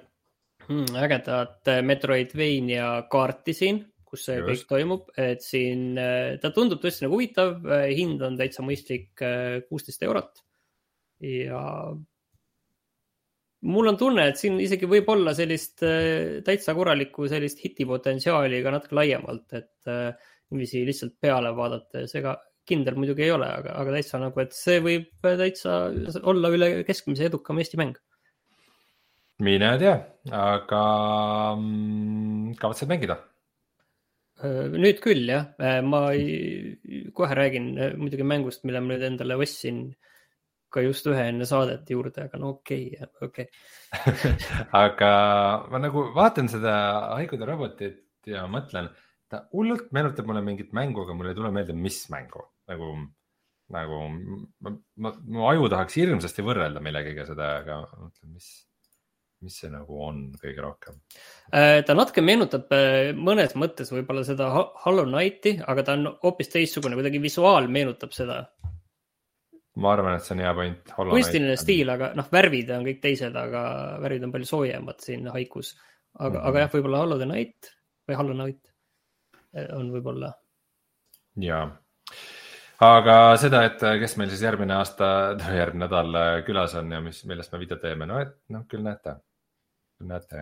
ägedat Metroidvania kaarti siin, kus see Just. kõik toimub, et siin äh, ta tundub tõesti nagu huvitav, hind on täitsa mõistlik äh, kuusteist eurot. Ja mul on tunne, et siin isegi võib olla sellist täitsa korralikku sellist hitipotentsiaali ka natuke laiemalt, et niiviisi lihtsalt peale vaadata. Seega kindel muidugi ei ole, aga, aga täitsa nagu, et see võib täitsa olla üle keskmise edukam Eesti mäng. Mine tea, aga kavatsed mängida? Nüüd küll, jah. Ma ei, kohe räägin muidugi mängust, mille ma nüüd endale ostsin ka just ühe enne saadet juurde, aga no okei, okay, okei. Okay. Aga ma nagu vaatan seda Haikude robotit ja mõtlen, ta hullult meenutab mulle mingit mängu, aga mulle ei tule meelde, mis mängu. Nagu, nagu ma, ma, mu aju tahaks hirmsasti võrrelda millegiga seda, aga mõtlen, mis, mis see nagu on kõige rohkem. Ta natuke meenutab mõnes mõttes võib-olla seda Hollow Knighti, aga ta on hoopis teistsugune, kuidagi visuaal meenutab seda. Ma arvan, et see on hea point. Kunstiline stiil, aga noh, värvid on kõik teised, aga värvid on palju soojemad siin Haikus. Aga, mm-hmm. aga jah, võib-olla Hollow Knight või Hollow Knight on võib-olla. Jaa. Aga seda, et kes meil siis järgmine aasta, järgmine nädal külas on ja mis, millest me video teeme, no et noh, küll näete. Küll näete,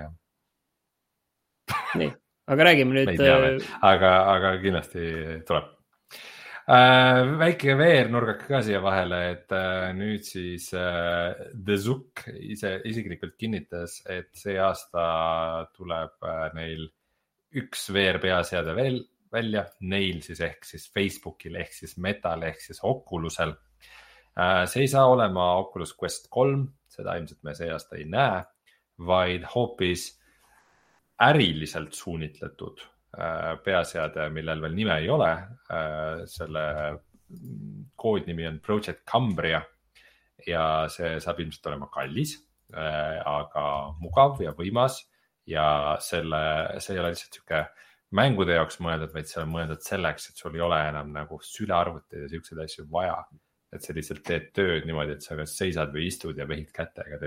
jah. Nii, aga räägime nüüd. Aga, aga kindlasti tuleb. Äh, väike veer nurgaka ka siia vahele, et äh, nüüd siis äh, The Zook ise isiklikult kinnitas, et see aasta tuleb äh, neil üks veer peaseade veel välja, neil siis ehk siis Facebookil ehk siis Metal ehk siis Oculusel. Äh, see ei saa olema Oculus Quest kolm, seda ilmselt me see aasta ei näe, vaid hoopis äriliselt suunitletud peaseade, millel veel nime ei ole. Selle koodnimi on Project Cambria ja see saab ilmselt olema kallis, aga mugav ja võimas ja selle, see ei ole lihtsalt siuke mängude jaoks mõeldud, vaid see on mõeldud selleks, et sul ei ole enam nagu sülearvuteid ja siukseid asju vaja. Et sa lihtsalt teed tööd niimoodi, et sa kas seisad või istud ja vehid kätega.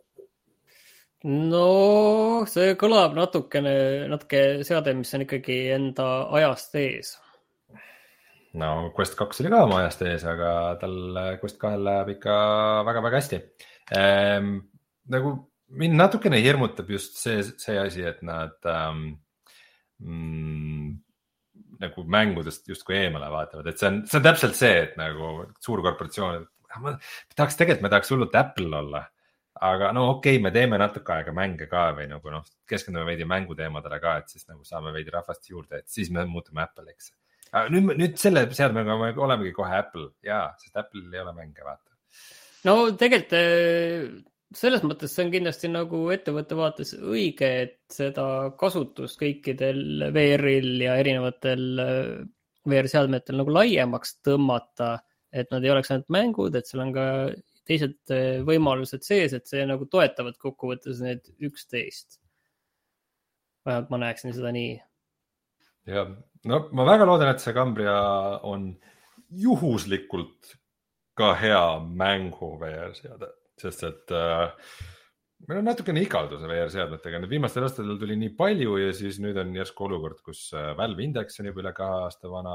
No see kõlab natukene, natuke seade, mis on ikkagi enda ajast ees. No Quest kaks oli ka oma ajast ees, aga tal Quest kahel läheb ikka väga-väga hästi. Ehm, nagu mind natukene hirmutab just see, see asi, et nad ähm, mm, nagu mängudest justkui eemale vaatavad. Et see on, see on täpselt see, et nagu suur korporatsioon, ma tahaks tegelikult, me tahaks hullult Apple olla. Aga no okei, okay, me teeme natuke aega mänge ka või nagu noh, keskendume veidi mänguteemadele ka, et siis nagu saame veidi rahvast juurde, et siis me muutume Apple'iks. Nüüd, nüüd selle seadmega me olemegi kohe Apple, jaa, sest Apple'il ei ole mänge, vaata. No tegelikult selles mõttes see on kindlasti nagu ettevõtte vaates õige, et seda kasutust kõikidel V R-il ja erinevatel V R-seadmetel nagu laiemaks tõmmata, et nad ei oleks ainult mängud, et seal on ka teised võimalused sees, et see nagu toetavad kokkuvõttes need üksteist. vähemalt ma näeksin seda nii. Ja, no ma väga loodan, et see Cambria on juhuslikult ka hea mängu V R-seade, sest et äh, meil on natukene igalduse V R-seadmetega. Nüüd viimastel aastatel tuli nii palju ja siis nüüd on järsku olukord, kus Valve Index on juba üle kahe aasta vana,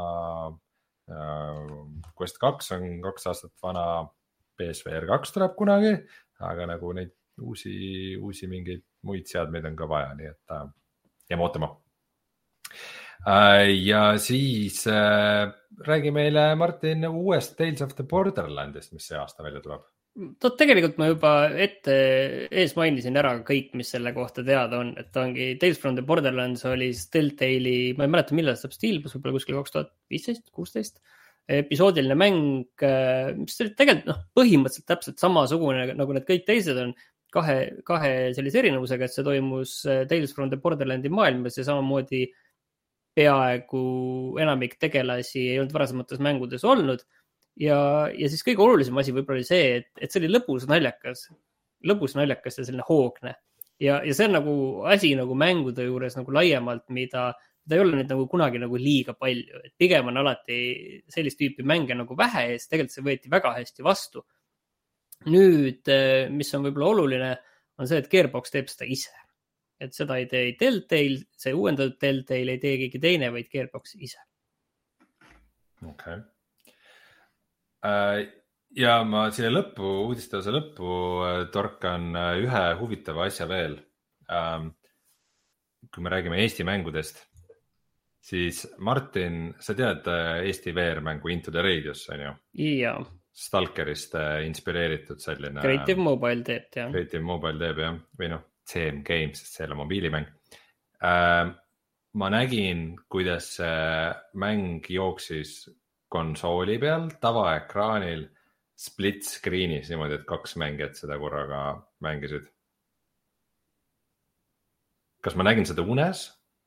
Quest kaks on kaks aastat vana, P S V R kaks tuleb kunagi, aga nagu neid uusi, uusi mingeid muid seadmeid on ka vaja, nii et äh, jääme ootama. Äh, ja siis äh, räägi meile, Martin, uuest Tales of the Borderlandist, mis see aasta välja tuleb. Tot, tegelikult ma juba ette ees mainisin ära kõik, mis selle kohta teada on, et ongi Tales from the Borderlands oli Telltale'i, ma ei mäleta, millal saab Steelbook, võib-olla kuskil kaks tuhat viisteist kuusteist episoodiline mäng, mis tegelikult no, põhimõtteliselt täpselt samasugune nagu need kõik teised on, kahe, kahe sellise erinevusega, et see toimus Tales from the Borderlandi maailmas ja samamoodi peaaegu enamik tegelasi ei olnud varasemates mängudes olnud. Ja, ja siis kõige olulisem asi võib-olla oli see, et, et see oli lõbus naljakas, lõbus naljakas ja selline hoogne. Ja, ja see on nagu asi nagu mängude juures nagu laiemalt, mida, mida ei ole nüüd nagu kunagi nagu liiga palju. Et pigem on alati sellist tüüpi mänge nagu vähe ja tegelikult see võeti väga hästi vastu. Nüüd, mis on võib-olla oluline, on see, et Gearbox teeb seda ise. Et seda ei tee Telltale, see uuendatud Telltale ei tee keegi teine, vaid Gearbox ise. Okei. Okay. Ja ma siia lõppu, uudistuse lõppu torkan ühe huvitava asja veel. Kui me räägime Eesti mängudest, siis Martin, sa tead Eesti V R-mängu Into the Radius, on ju? Jaa. Stalkerist inspireeritud selline... Creative Mobile teeb, jah. Creative Mobile teeb, jah. Või noh, C M Games, sest see on mobiilimäng. Ma nägin, kuidas mäng jooksis konsooli peal, tavaekraanil, split screenis, niimoodi, et kaks mängijat seda korraga mängisid. Kas ma nägin seda unes?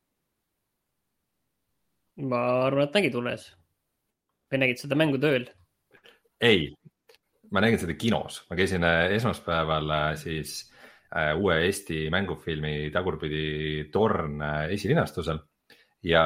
Ma arvan, et nägid unes. Või nägid seda mängu tööl? Ei, ma nägin seda kinos. Ma käisin esmaspäeval siis uue Eesti mängufilmi Tagurpidi torn esilinastusel ja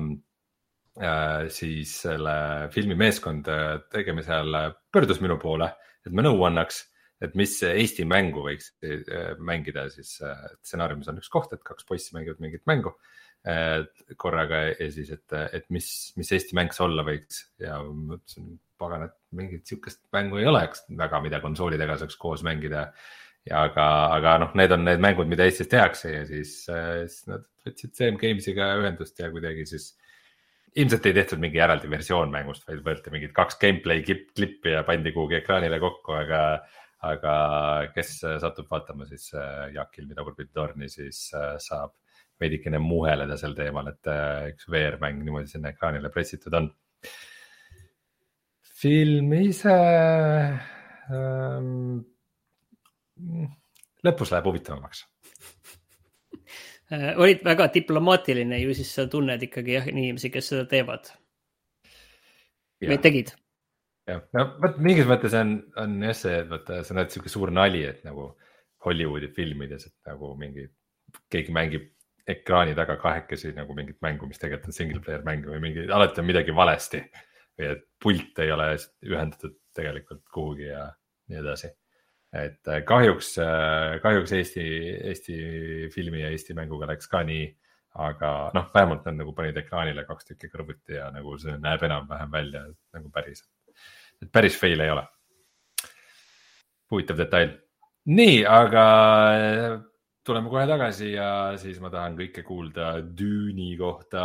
siis selle filmi meeskond tegeme seal pöördus minu poole, et ma nõu annaks, et mis Eesti mängu võiks mängida, siis stsenaariumis on üks koht, et kaks poissi mängivad mingit mängu korraga ja siis, et, et mis, mis Eesti mäng see olla võiks ja mõtlesin, pagan, et mingit siukest mängu ei oleks väga, mida konsoolidega saaks koos mängida ja aga, aga noh, need on need mängud, mida Eestis tehakse ja siis, siis nad võtsid C M Gamesiga ühendust ja kuidagi siis ilmselt ei tehtud mingi eraldi versioon mängust, vaid võeti mingid kaks gameplay klippi ja pandi kuhugi ekraanile kokku, aga, aga kes satub vaatama siis Jaak Ilmi Tagurpidi torni, siis saab veidikene muheleda sel teemal, et üks V R-mäng niimoodi sinna ekraanile pressitud on. Film ise ähm, lõpus läheb huvitavamaks. Olid väga diplomaatiline ju siis sa tunned ikkagi jah, inimesi, kes seda teevad. Või tegid? Ja, no võt, mingis mõttes on, on jah see, et võtta, see on selline suur nali, et nagu Hollywoodi filmides, et nagu mingi, keegi mängib ekraani taga kahekesi nagu mingit mängu, mis tegelikult on single player mäng või mingi, alati on midagi valesti või et pult ei ole ühendatud tegelikult kuhugi ja nii edasi. Et kahjuks, kahjuks Eesti, Eesti filmi ja Eesti mänguga läks ka nii, aga noh, vähemalt nad nagu panid ekraanile kaks tükki kõrvuti ja nagu see näeb enam-vähem välja nagu päris, et päris fail ei ole. Huvitav detail. Nii, aga tuleme kohe tagasi ja siis ma tahan kõike kuulda Dune'i kohta.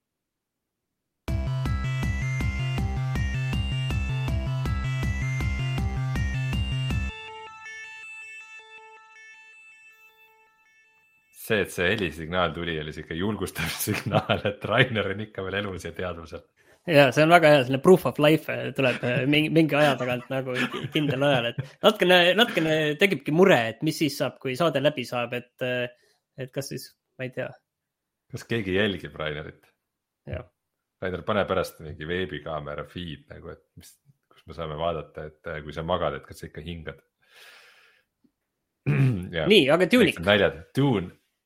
See, et see helisignaal tuli, oli siuke julgustav signaal, et Rainer on ikka veel elus ja teadvusel. Ja see on väga hea, selline proof of life tuleb mingi, mingi aja tagant nagu kindel ajal, et natkene, natkene tegibki mure, et mis siis saab, kui saade läbi saab, et, et kas siis, ma ei tea. Kas keegi jälgib Rainerit? Ja. Rainer, pane pärast mingi veebikaamera feed, nagu, et mis, kus me saame vaadata, et kui sa magad, et kas sa ikka hingad. Ja, nii, aga Dune'ik. Näljad, Dune.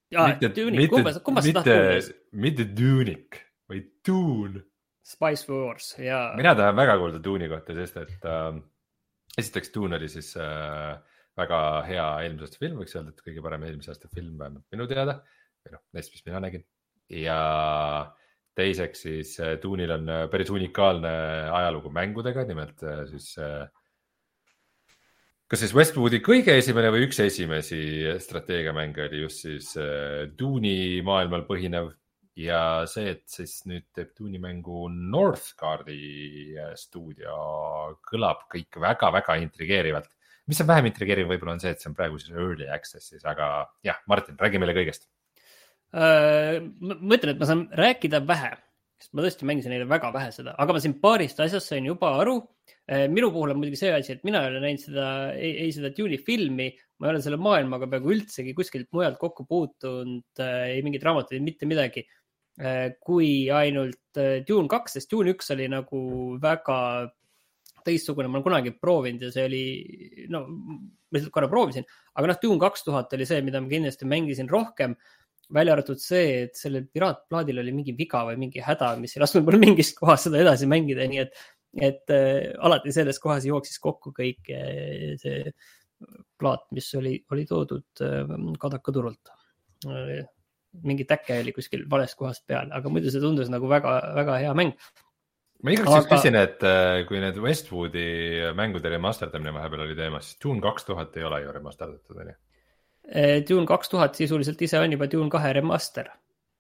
Jaa, Dune'i, kumba, kumba sa tahad kuulda? Mitte Dune'ik, või Dune. Spice Wars, jaa. Mina tahan väga kuulda Dune'i kohta, sest et äh, esiteks Dune oli siis äh, väga hea eelmise aasta film, võiks öelda, et kõige parem eelmise aasta film vähemalt minu teada, või noh, neist, mis mina nägin. Ja teiseks siis äh, Dune'il on päris unikaalne ajalugu mängudega, nimelt äh, siis äh, kas siis Westwoodi kõige esimene või üks esimesi strateegiamänge oli just siis äh, Dune'i maailmal põhinev ja see, et siis nüüd teeb Dune'i mängu Northgardi stuudio, kõlab kõik väga-väga intrigeerivalt. Mis on vähem intrigeeriv võib-olla on see, et see on praegu siis early access'is, aga jah, Martin, räägi meile kõigest. Uh, ma mõtlen, et ma saan rääkida vähe, sest ma tõesti mängisin neile väga vähe seda, aga ma siin paarist asjast sain juba aru. Minu puhul on muidugi see asi, et mina ei ole näinud seda, ei, ei seda Dune'i filmi, ma ei ole selle maailmaga peaaegu üldsegi kuskilt mujalt kokku puutunud, ei mingit raamatuid, mitte midagi, kui ainult Dune kaks, sest Dune üks oli nagu väga teistsugune, ma olen kunagi proovinud ja see oli, no, ma lihtsalt korra proovisin, aga noh, Dune kaks tuhat oli see, mida ma kindlasti mängisin rohkem, välja arvatud see, et sellel piraatplaadil oli mingi viga või mingi häda, mis ei lasknud mul mingist kohast seda edasi mängida, nii et et äh, alati selles kohas jooksis kokku kõik äh, see plaat, mis oli, oli toodud äh, Kadaka-turult. Äh, mingi täkke oli kuskil valest kohast peal, aga muidu see tundus nagu väga, väga hea mäng. Ma igaks aga... küsin, et äh, kui need Westwoodi mängude remasterdamine vahepeal oli teemas, siis Dune kaks tuhat ei ole ju remasterdatud, oli? Äh, Dune kaks tuhat sisuliselt ise on juba Dune kahe remaster.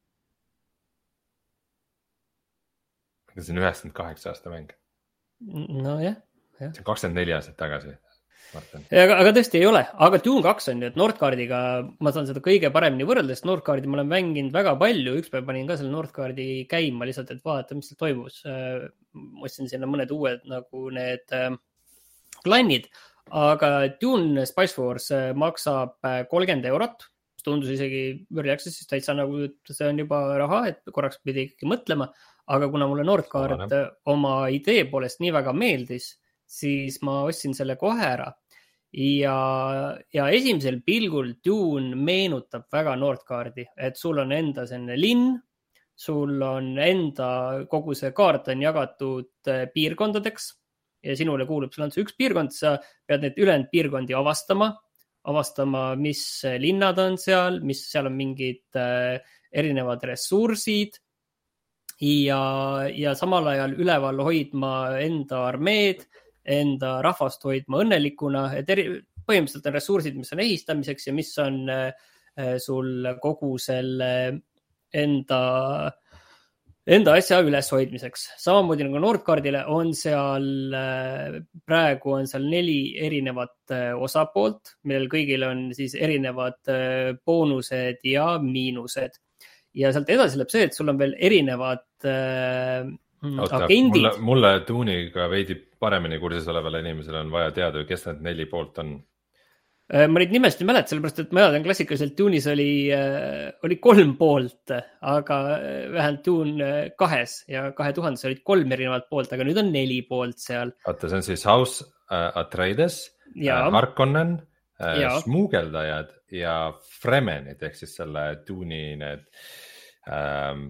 See on üheksakümmend kaheksa aasta mäng. No jah, jah. See on kakskümmend neli aastat tagasi, Martin. Aga, aga tõesti ei ole, aga Dune kaks on ju, et Northgardiga ma saan seda kõige paremini võrreldes. Northgardi ma olen mänginud väga palju, üks päev panin ka selle Northgardi käima lihtsalt, et vaadata, mis seal toimus. Ma ostsin sinna mõned uued nagu need klannid, aga Dune Spice Wars maksab kolmkümmend eurot. Tundus isegi early access'is täitsa nagu, see on juba raha, et korraks pidi ikkagi mõtlema. Aga kuna mulle Northgard oma idee poolest nii väga meeldis, siis ma ostsin selle kohe ära. Ja, ja esimesel pilgul Dune meenutab väga Northgardi, et sul on enda selline linn, sul on enda, kogu see kaart on jagatud piirkondadeks ja sinule kuulub, sul on see üks piirkond, sa pead need ülejäänud piirkondi avastama, avastama, mis linnad on seal, mis seal on mingid erinevad ressursid, Ja, ja samal ajal üleval hoidma enda armeed, enda rahvast hoidma õnnelikuna, et eri, põhimõtteliselt on ressursid, mis on ehistamiseks ja mis on äh, sul kogu selle enda, enda asja üles hoidmiseks. Samamoodi nagu Northgardile on seal, äh, praegu on seal neli erinevat äh, osapoolt, millel kõigil on siis erinevad äh, boonused ja miinused. Ja sealt edasi läheb see, et sul on veel erinevad äh, Oota, agendid. Mulle, mulle Dune'iga veidi paremini kursis olevale inimesele on vaja teada, kes need neli poolt on. Äh, ma neid nimest ei mäleta, sellepärast, et ma tean klassikaliselt Dune'is oli, äh, oli kolm poolt, aga vähemalt Dune kahes ja kahe tuhandes olid kolm erinevat poolt, aga nüüd on neli poolt seal. Oota, see on siis House äh, Atreides, äh, Harkonnen, äh, Smuugeldajad ja Fremenid ehk siis selle Dune'i need ähm,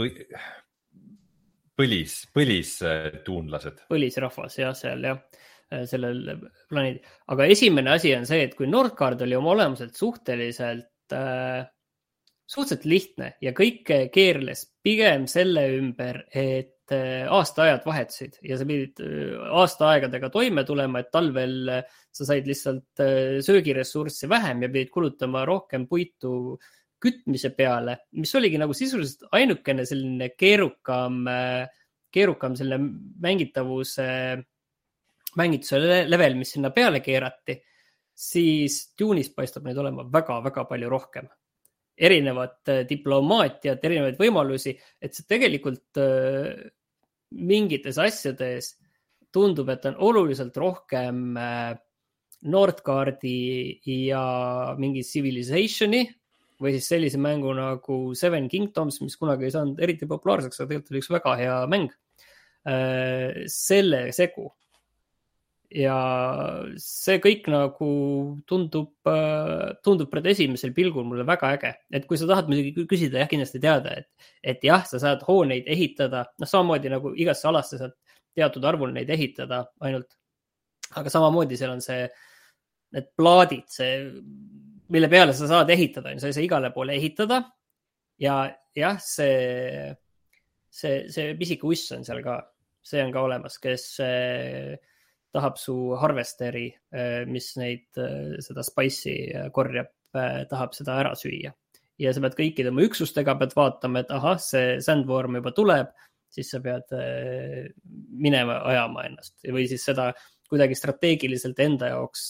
põlis, põlis tuunlased. Põlisrahvas jah, seal jah, sellel planeedil. Aga esimene asi on see, et kui Northgard oli oma olemuselt suhteliselt, äh, suhteliselt lihtne ja kõik keerles pigem selle ümber, et aastaajad vahetusid ja sa pidid aastaaegadega toime tulema, et talvel sa said lihtsalt söögiressurssi vähem ja pidid kulutama rohkem puitu kütmise peale, mis oligi nagu sisuliselt ainukene selline keerukam, keerukam selline mängitavuse, mängituse level, mis sinna peale keerati, siis Dune'is paistab neid olema väga-väga palju rohkem. Erinevat diplomaatiat, erinevaid võimalusi, et see tegelikult mingites asjades tundub, et on oluliselt rohkem Northgardi ja mingi Civilizationi või siis sellise mängu nagu Seven Kingdoms, mis kunagi ei saanud eriti populaarseks, aga tegelikult oli üks väga hea mäng. Selle segu. ja see kõik nagu tundub, tundub praegu esimesel pilgul mulle väga äge, et kui sa tahad muidugi küsida, jah, kindlasti teada, et, et jah, sa saad hooneid ehitada, noh, samamoodi nagu igasse alasse saad teatud arvul neid ehitada ainult, aga samamoodi seal on see, need plaadid, see, mille peale sa saad ehitada, sa ei saa igale poole ehitada ja jah, see, see, see pisike uss on seal ka, see on ka olemas, kes tahab su harvesteri, mis neid, seda spice'i korjab, tahab seda ära süüa. Ja sa pead kõikide oma üksustega pead vaatama, et ahah, see sandworm juba tuleb, siis sa pead minema ajama ennast. Või siis seda kuidagi strateegiliselt enda jaoks,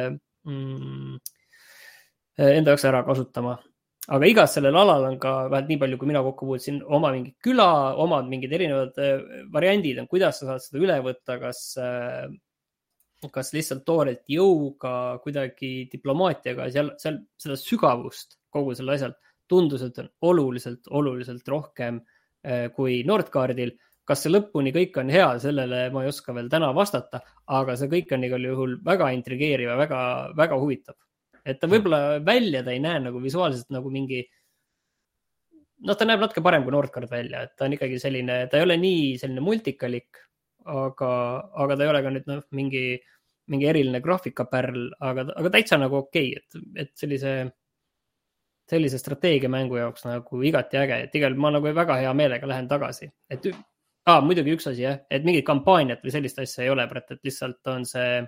mm, enda jaoks ära kasutama. Aga igas sellel alal on ka, vähelt nii palju, kui mina kokku puutusin, oma mingi küla, omad mingid erinevad variandid on, kuidas sa saad seda üle võtta, kas kas lihtsalt toorelt jõuga, kuidagi diplomaatiaga, seal, seal seda sügavust kogu selle asjalt tundus, et on oluliselt, oluliselt rohkem kui Nordkaardil. Kas see lõpuni kõik on hea, sellele ma ei oska veel täna vastata, aga see kõik on igal juhul väga intrigeeriv ja väga, väga huvitav. Et ta võib-olla välja ta ei näe nagu visuaalselt nagu mingi, noh, ta näeb natuke parem kui Nordkaard välja, et ta on ikkagi selline, ta ei ole nii selline multikalik, aga, aga ta ei ole ka nüüd noh, mingi, mingi eriline graafikapärl, aga, aga täitsa nagu okei, et, et sellise, sellise strateegiamängu jaoks nagu igati äge, et igal ma nagu väga hea meelega lähen tagasi. Et ah, muidugi üks asi, jah, et mingit kampaaniat või sellist asja ei ole, et lihtsalt on see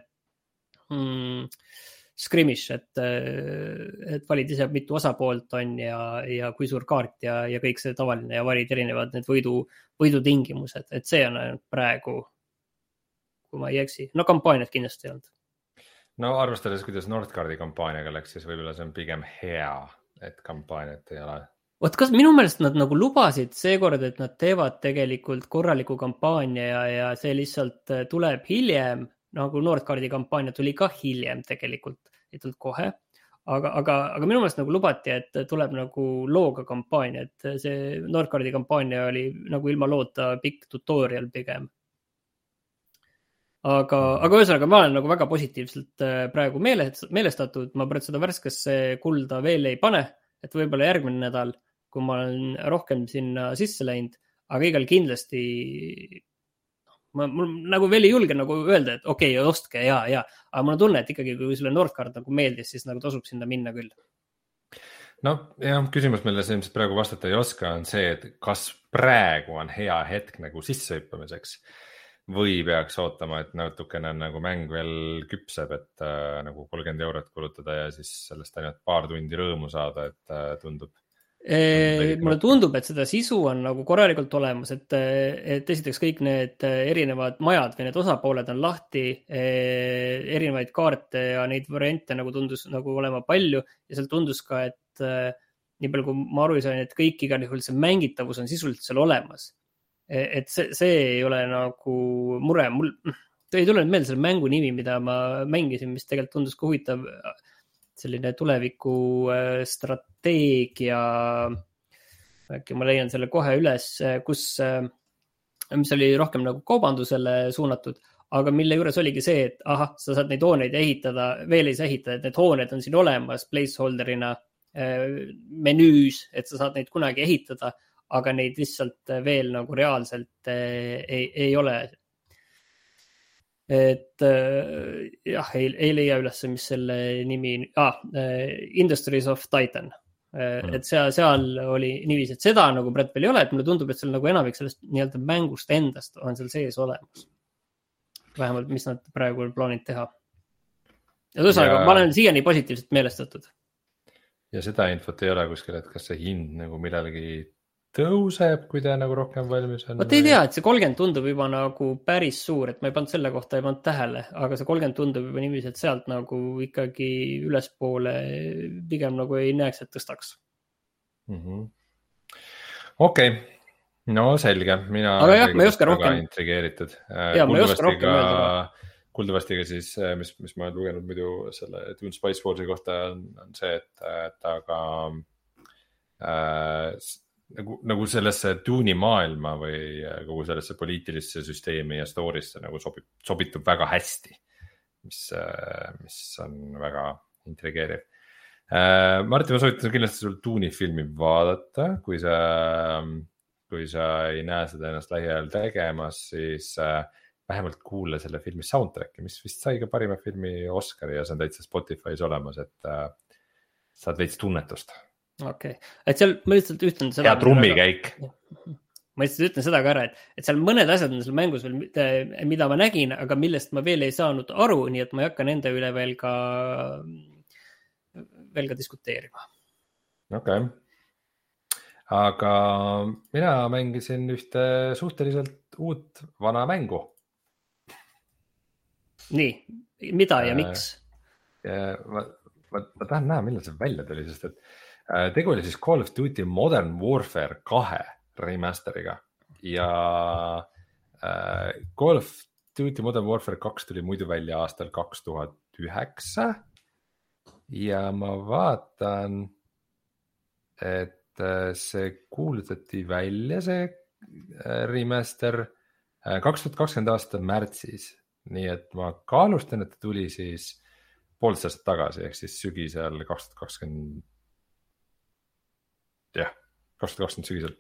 mm, skirmish, et, et valid ise mitu osapoolt on ja, ja kui suur kaart ja, ja kõik see tavaline ja valid erinevad need võidu, võidutingimused, et see on ainult praegu, kui ma ei eksi. No kampaaniat kindlasti ei olnud. No arvestades, kuidas Nordkaardi kampaaniaga läks, siis võib-olla see on pigem hea, et kampaaniat ei ole. Oot, kas minu meelest nad nagu lubasid seekord, et nad teevad tegelikult korraliku kampaania ja, ja see lihtsalt tuleb hiljem, nagu Nordkaardi kampaania tuli ka hiljem tegelikult, ei tulnud kohe, aga, aga, aga minu meelest nagu lubati, et tuleb nagu looga kampaania, et see Nordkaardi kampaania oli nagu ilma loota pikk tutorial pigem. Aga, aga ühesõnaga, ma olen nagu väga positiivselt praegu meelestatud, ma praegu seda värskesse kulda veel ei pane, et võib-olla järgmine nädal, kui ma olen rohkem sinna sisse läinud, aga igal kindlasti ma mul nagu veel ei julge nagu öelda, et okei, okay, ostke, jaa, jaa, aga mul on tunne, et ikkagi kui sulle Nordkaart nagu meeldis, siis nagu tasub sinna minna küll. No jah, küsimus, mille sa ilmselt praegu vastata ei oska, on see, et kas praegu on hea hetk nagu sissehüppamiseks või peaks ootama, et natukene nagu mäng veel küpseb, et äh, nagu kolmkümmend eurot kulutada ja siis sellest ainult paar tundi rõõmu saada, et äh, tundub. E, mulle tundub, et seda sisu on nagu korralikult olemas, et, et esiteks kõik need erinevad majad või need osapooled on lahti, erinevaid kaarte ja neid variante nagu tundus nagu olema palju ja seal tundus ka, et nii palju kui ma aru sain, et kõik igal juhul see mängitavus on sisuliselt seal olemas. Et see, see ei ole nagu mure. Mul ei tule nüüd meelde selle mängu nimi, mida ma mängisin, mis tegelikult tundus ka huvitav selline tuleviku strateegia, äkki ma leian selle kohe üles, kus, mis oli rohkem nagu kaubandusele suunatud, aga mille juures oligi see, et aha, sa saad neid hooneid ehitada, veel ei saa ehitada, et need hooned on siin olemas placeholderina menüüs, et sa saad neid kunagi ehitada, aga neid lihtsalt veel nagu reaalselt ei, ei ole. Et jah, ei, ei leia üles, mis selle nimi, ah, Industries of Titan. Mm. Et seal, seal oli niiviisi, et seda nagu Brett veel ei ole, et mulle tundub, et seal nagu enamik sellest nii-öelda mängust endast on seal sees olemas. Vähemalt, mis nad praegu plaanid teha. Ja tõusaga, ja... ma olen siiani positiivselt meelestatud. Ja seda infot ei ole kuskil, et kas see hind nagu midagi tõuseb, kui ta nagu rohkem valmis on. Vaat ei tea, et see kolmkümmend tundub juba nagu päris suur, et ma ei pannud selle kohta, ei pannud tähele, aga see kolmkümmend tundub juba niiviisi, et sealt nagu ikkagi ülespoole pigem nagu ei näeks, et tõstaks. Mm-hmm. Okei, okay. No selge. Mina aga jah, ma ei oska rohkem. Intrigeeritud. Ja, ma ei oska rohkem öelda. Kuldavasti ka siis, mis, mis ma olen lugenud muidu selle Dune Spice Warsi kohta on, on see, et, et aga äh, Nagu, nagu sellesse Dune'i maailma või kogu sellesse poliitilisse süsteemi ja story'sse nagu sobib, sobitub väga hästi. mis, mis on väga intrigeeriv. Martin, ma soovitan kindlasti sul Dune'i filmi vaadata, kui sa, kui sa ei näe seda ennast lähiajal tegemas, siis vähemalt kuule selle filmi soundtracki, mis vist sai ka parima filmi Oscari ja see on täitsa Spotify's olemas, et saad veits tunnetust. Okei, okay. Et seal ma lihtsalt ütlen seda. Ja trummikäik. Ma lihtsalt ütlen seda ka ära, et, et seal mõned asjad on seal mängus veel, mida ma nägin, aga millest ma veel ei saanud aru, nii et ma ei hakka nende üle veel ka, veel ka diskuteerima. Okei. Okay. Aga mina mängisin ühte suhteliselt uut vana mängu. Nii, mida ja miks? Ja ma, ma, ma tahan näha, millal see välja tuli, sest et tegu oli siis Call of Duty Modern Warfare kahe remasteriga ja äh, Call of Duty Modern Warfare kaks tuli muidu välja aastal kaks tuhat üheksa ja ma vaatan, et see kuulutati välja, see remaster kaks tuhat kakskümmend aasta märtsis, nii et ma kaalustan, et ta tuli siis poolteist aastat tagasi, ehk siis sügisel kaks tuhat kakskümmend jah, kaks tuhat kakskümmend sügisel.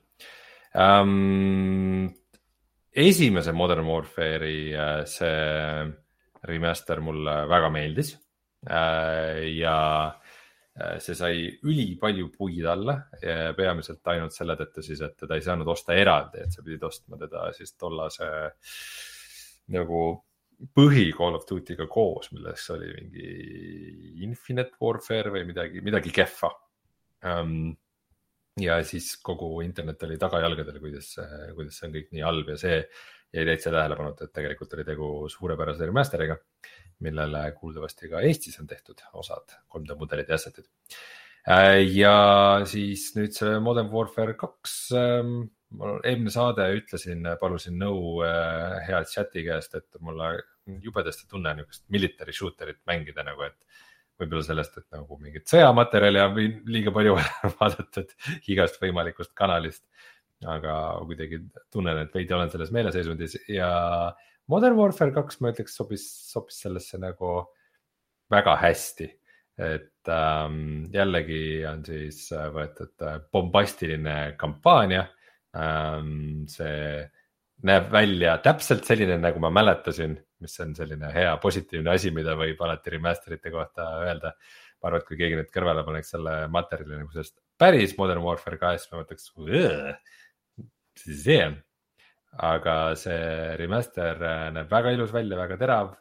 Um, esimese Modern Warfare'i see remaster mulle väga meeldis uh, ja see sai üli palju puid alla ja peamiselt ainult selle tõttu siis, et teda ei saanud osta eraldi, et sa pidid ostma teda siis tollase nagu põhi Call of Duty'ga koos, milles oli mingi Infinite Warfare või midagi, midagi kehva. Um, ja siis kogu internet oli tagajalgadel, kuidas, kuidas see on kõik nii halb ja see jäi täitsa tähelepanuta, et tegelikult oli tegu suurepärase remasteriga, millele kuuldavasti ka Eestis on tehtud osad kolm D mudelid ja assetid. Ja siis nüüd see Modern Warfare kaks, eelmine saade ütlesin, palusin nõu head chati käest, et mulle jubedasti tunne niisugust military shooterit mängida nagu, et võib-olla sellest, et nagu mingit sõjamaterjali on liiga palju vaadatud igast võimalikust kanalist, aga kuidagi tunnen, et veidi olen selles meeleseisundis ja Modern Warfare kaks ma ütleks sobis, sobis sellesse nagu väga hästi, et ähm, jällegi on siis võetud bombastiline kampaania, ähm, see näeb välja täpselt selline, nagu ma mäletasin, mis on selline hea positiivne asi, mida võib alati remasterite kohta öelda. Ma arvan, et kui keegi nüüd kõrvale paneks selle materjali nagu sellest päris Modern Warfare kahest, ma mõtleks, see on. Aga see remaster näeb väga ilus välja, väga terav.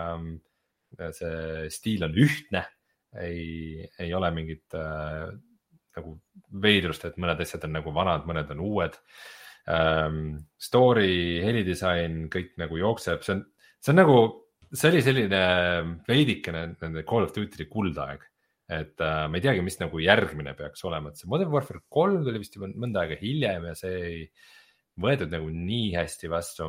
See stiil on ühtne, ei, ei ole mingit äh, nagu veidrust, et mõned asjad on nagu vanad, mõned on uued. Um, story, helidisain, kõik nagu jookseb, see on, see on nagu, see oli selline veidikene nende Call of Duty kuldaeg, et uh, ma ei teagi, mis nagu järgmine peaks olema, et see Modern Warfare kolm tuli vist juba mõnda aega hiljem ja see ei võetud nagu nii hästi vastu,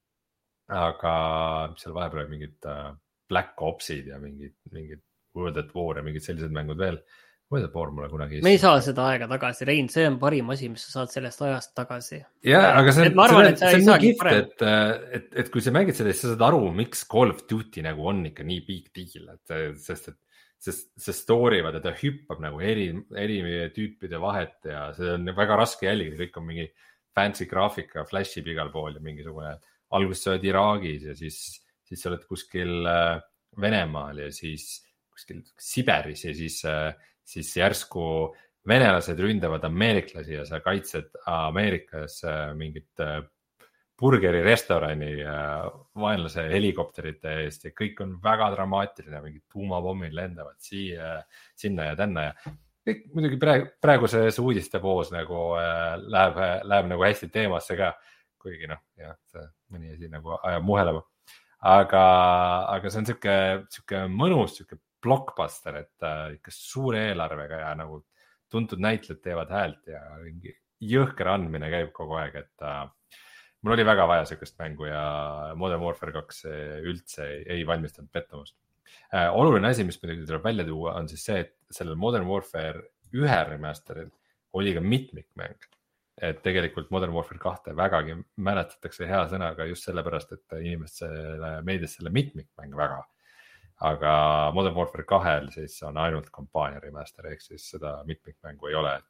aga seal vahepeal mingid uh, Black Opsid ja mingid, mingid World at War ja mingid sellised mängud veel. World at War mulle kunagi me ei saa seda aega tagasi, Rein, see on parim asi, mis sa saad sellest ajast tagasi. Jah, aga see on, arvan, see on, see on nii gift, et, et, et kui sa mängid seda, siis sa saad aru, miks Call of Duty nagu on ikka nii big deal, et sest, et see, see story, vaata, ta hüppab nagu eri, eri tüüpide vahet ja see on väga raske jälgida, kõik on mingi fancy graafika, flashib igal pool ja mingisugune, alguses sa oled Iraagis ja siis, siis sa oled kuskil Venemaal ja siis kuskil Siberis ja siis siis järsku venelased ründavad ameeriklasi ja sa kaitsed Ameerikas mingit burgeri restorani vaenlase helikopterite eest ja kõik on väga dramaatiline, mingid tuumapommid lendavad siia, sinna ja tänna ja kõik muidugi praegu, praeguses uudistevoos nagu läheb, läheb nagu hästi teemasse ka, kuigi noh, jah, see mõni asi nagu ajab muhelema, aga, aga see on siuke, siuke mõnus, siuke blockbuster, et äh, ikka suure eelarvega ja nagu tuntud näitlejad teevad häält ja jõhker andmine käib kogu aeg, et äh, mul oli väga vaja sellist mängu ja Modern Warfare kaks üldse ei, ei valmistanud pettumust. Äh, oluline asi, mis muidugi tuleb välja tuua, on siis see, et sellel Modern Warfare ühe remasteril oli ka mitmikmäng. Et tegelikult Modern Warfare kahte vägagi mäletatakse hea sõnaga just sellepärast, et inimestele meeldis selle mitmikmäng väga. aga Modern Warfare kahel siis on ainult kampaania remaster, ehk siis seda mitmikmängu ei ole,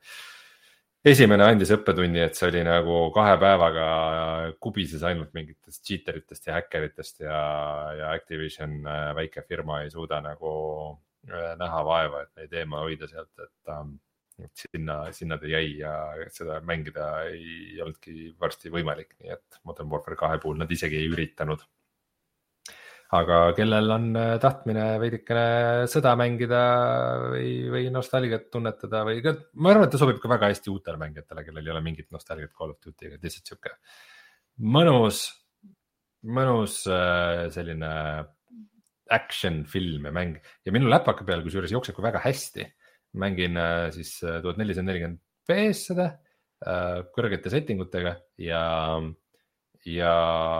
et esimene andis õppetunni, et see oli nagu kahe päevaga kubises ainult mingitest cheateritest ja häkkeritest ja, ja Activision väike firma ei suuda nagu näha vaeva, et neid eemal hoida sealt, et, et sinna, sinna ta jäi ja seda mängida ei olnudki varsti võimalik, nii et Modern Warfare kahe puhul nad isegi ei üritanud. Aga kellel on tahtmine veidikene sõda mängida või, või nostalgiat tunnetada või ka, ma arvan, et ta sobib ka väga hästi uutele mängijatele, kellel ei ole mingit nostalgiat Call of Duty, aga lihtsalt siuke mõnus, mõnus selline action film ja mäng ja minu läpaka peal, kus juures jookseb väga hästi. Mängin siis tuhat nelisada nelikümmend p seda kõrgete settingutega ja, ja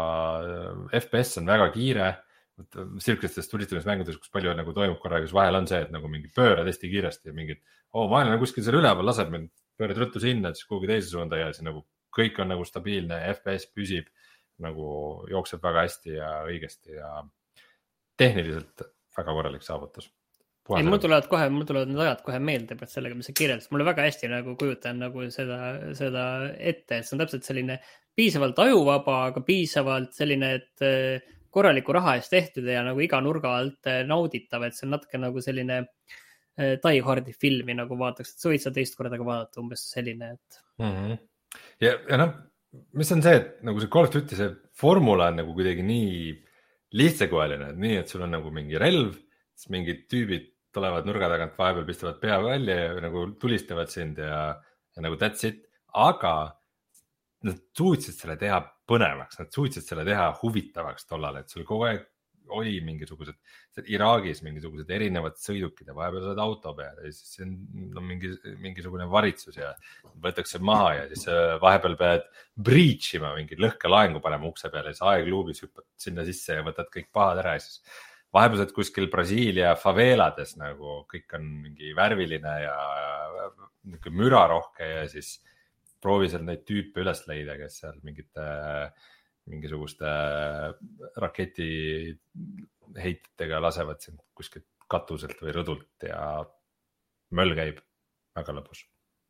F P S on väga kiire. Sirkestest tulistamismängudes, kus palju nagu toimub korraga, kus vahel on see, et nagu mingi pöörad hästi kiiresti ja mingid, oo, ma olen kuskil seal üleval, laseb mind pöörad ruttu sinna, siis kuhugi teise suunda ja siis nagu kõik on nagu stabiilne, F P S püsib, nagu jookseb väga hästi ja õigesti ja tehniliselt väga korralik saavutus. Ei, mul tulevad kohe, mul tulevad need ajad kohe meelde sellega, mis sa kirjeldas. Mulle väga hästi nagu kujutan nagu seda, seda ette, et see on täpselt selline piisavalt ajuvaba, aga piisavalt selline, et korraliku raha eest tehtud ja nagu iga nurga alt nauditav, et see on natuke nagu selline Die Hardi filmi nagu vaataks, et sa võid seda teist korda ka vaadata umbes selline, et mm-hmm. ja, ja noh, mis on see, et nagu see Call of Duty, see formula on nagu kuidagi nii lihtsakoeline, et nii, et sul on nagu mingi relv, siis mingid tüübid tulevad nurga tagant, vahepeal pistavad pea välja ja nagu tulistavad sind ja, ja nagu that's it, aga nad suutsid selle teha põnevaks, nad suutsid selle teha huvitavaks tollal, et sul kogu aeg oli mingisugused, Iraagis mingisugused erinevad sõidukid ja vahepeal oled auto peal ja siis on no, mingi, mingisugune varitsus ja võetakse maha ja siis vahepeal pead breach ima mingi lõhke laengu panema ukse peale ja siis aegluubis hüppad sinna sisse ja võtad kõik pahad ära ja siis vahepeal kuskil Brasiilia faveelades nagu kõik on mingi värviline ja mürarohke ja siis proovi seal neid tüüpe üles leida, kes seal mingite, mingisuguste raketi heititega lasevad sind kuskilt katuselt või rõdult ja möll käib väga lõpus.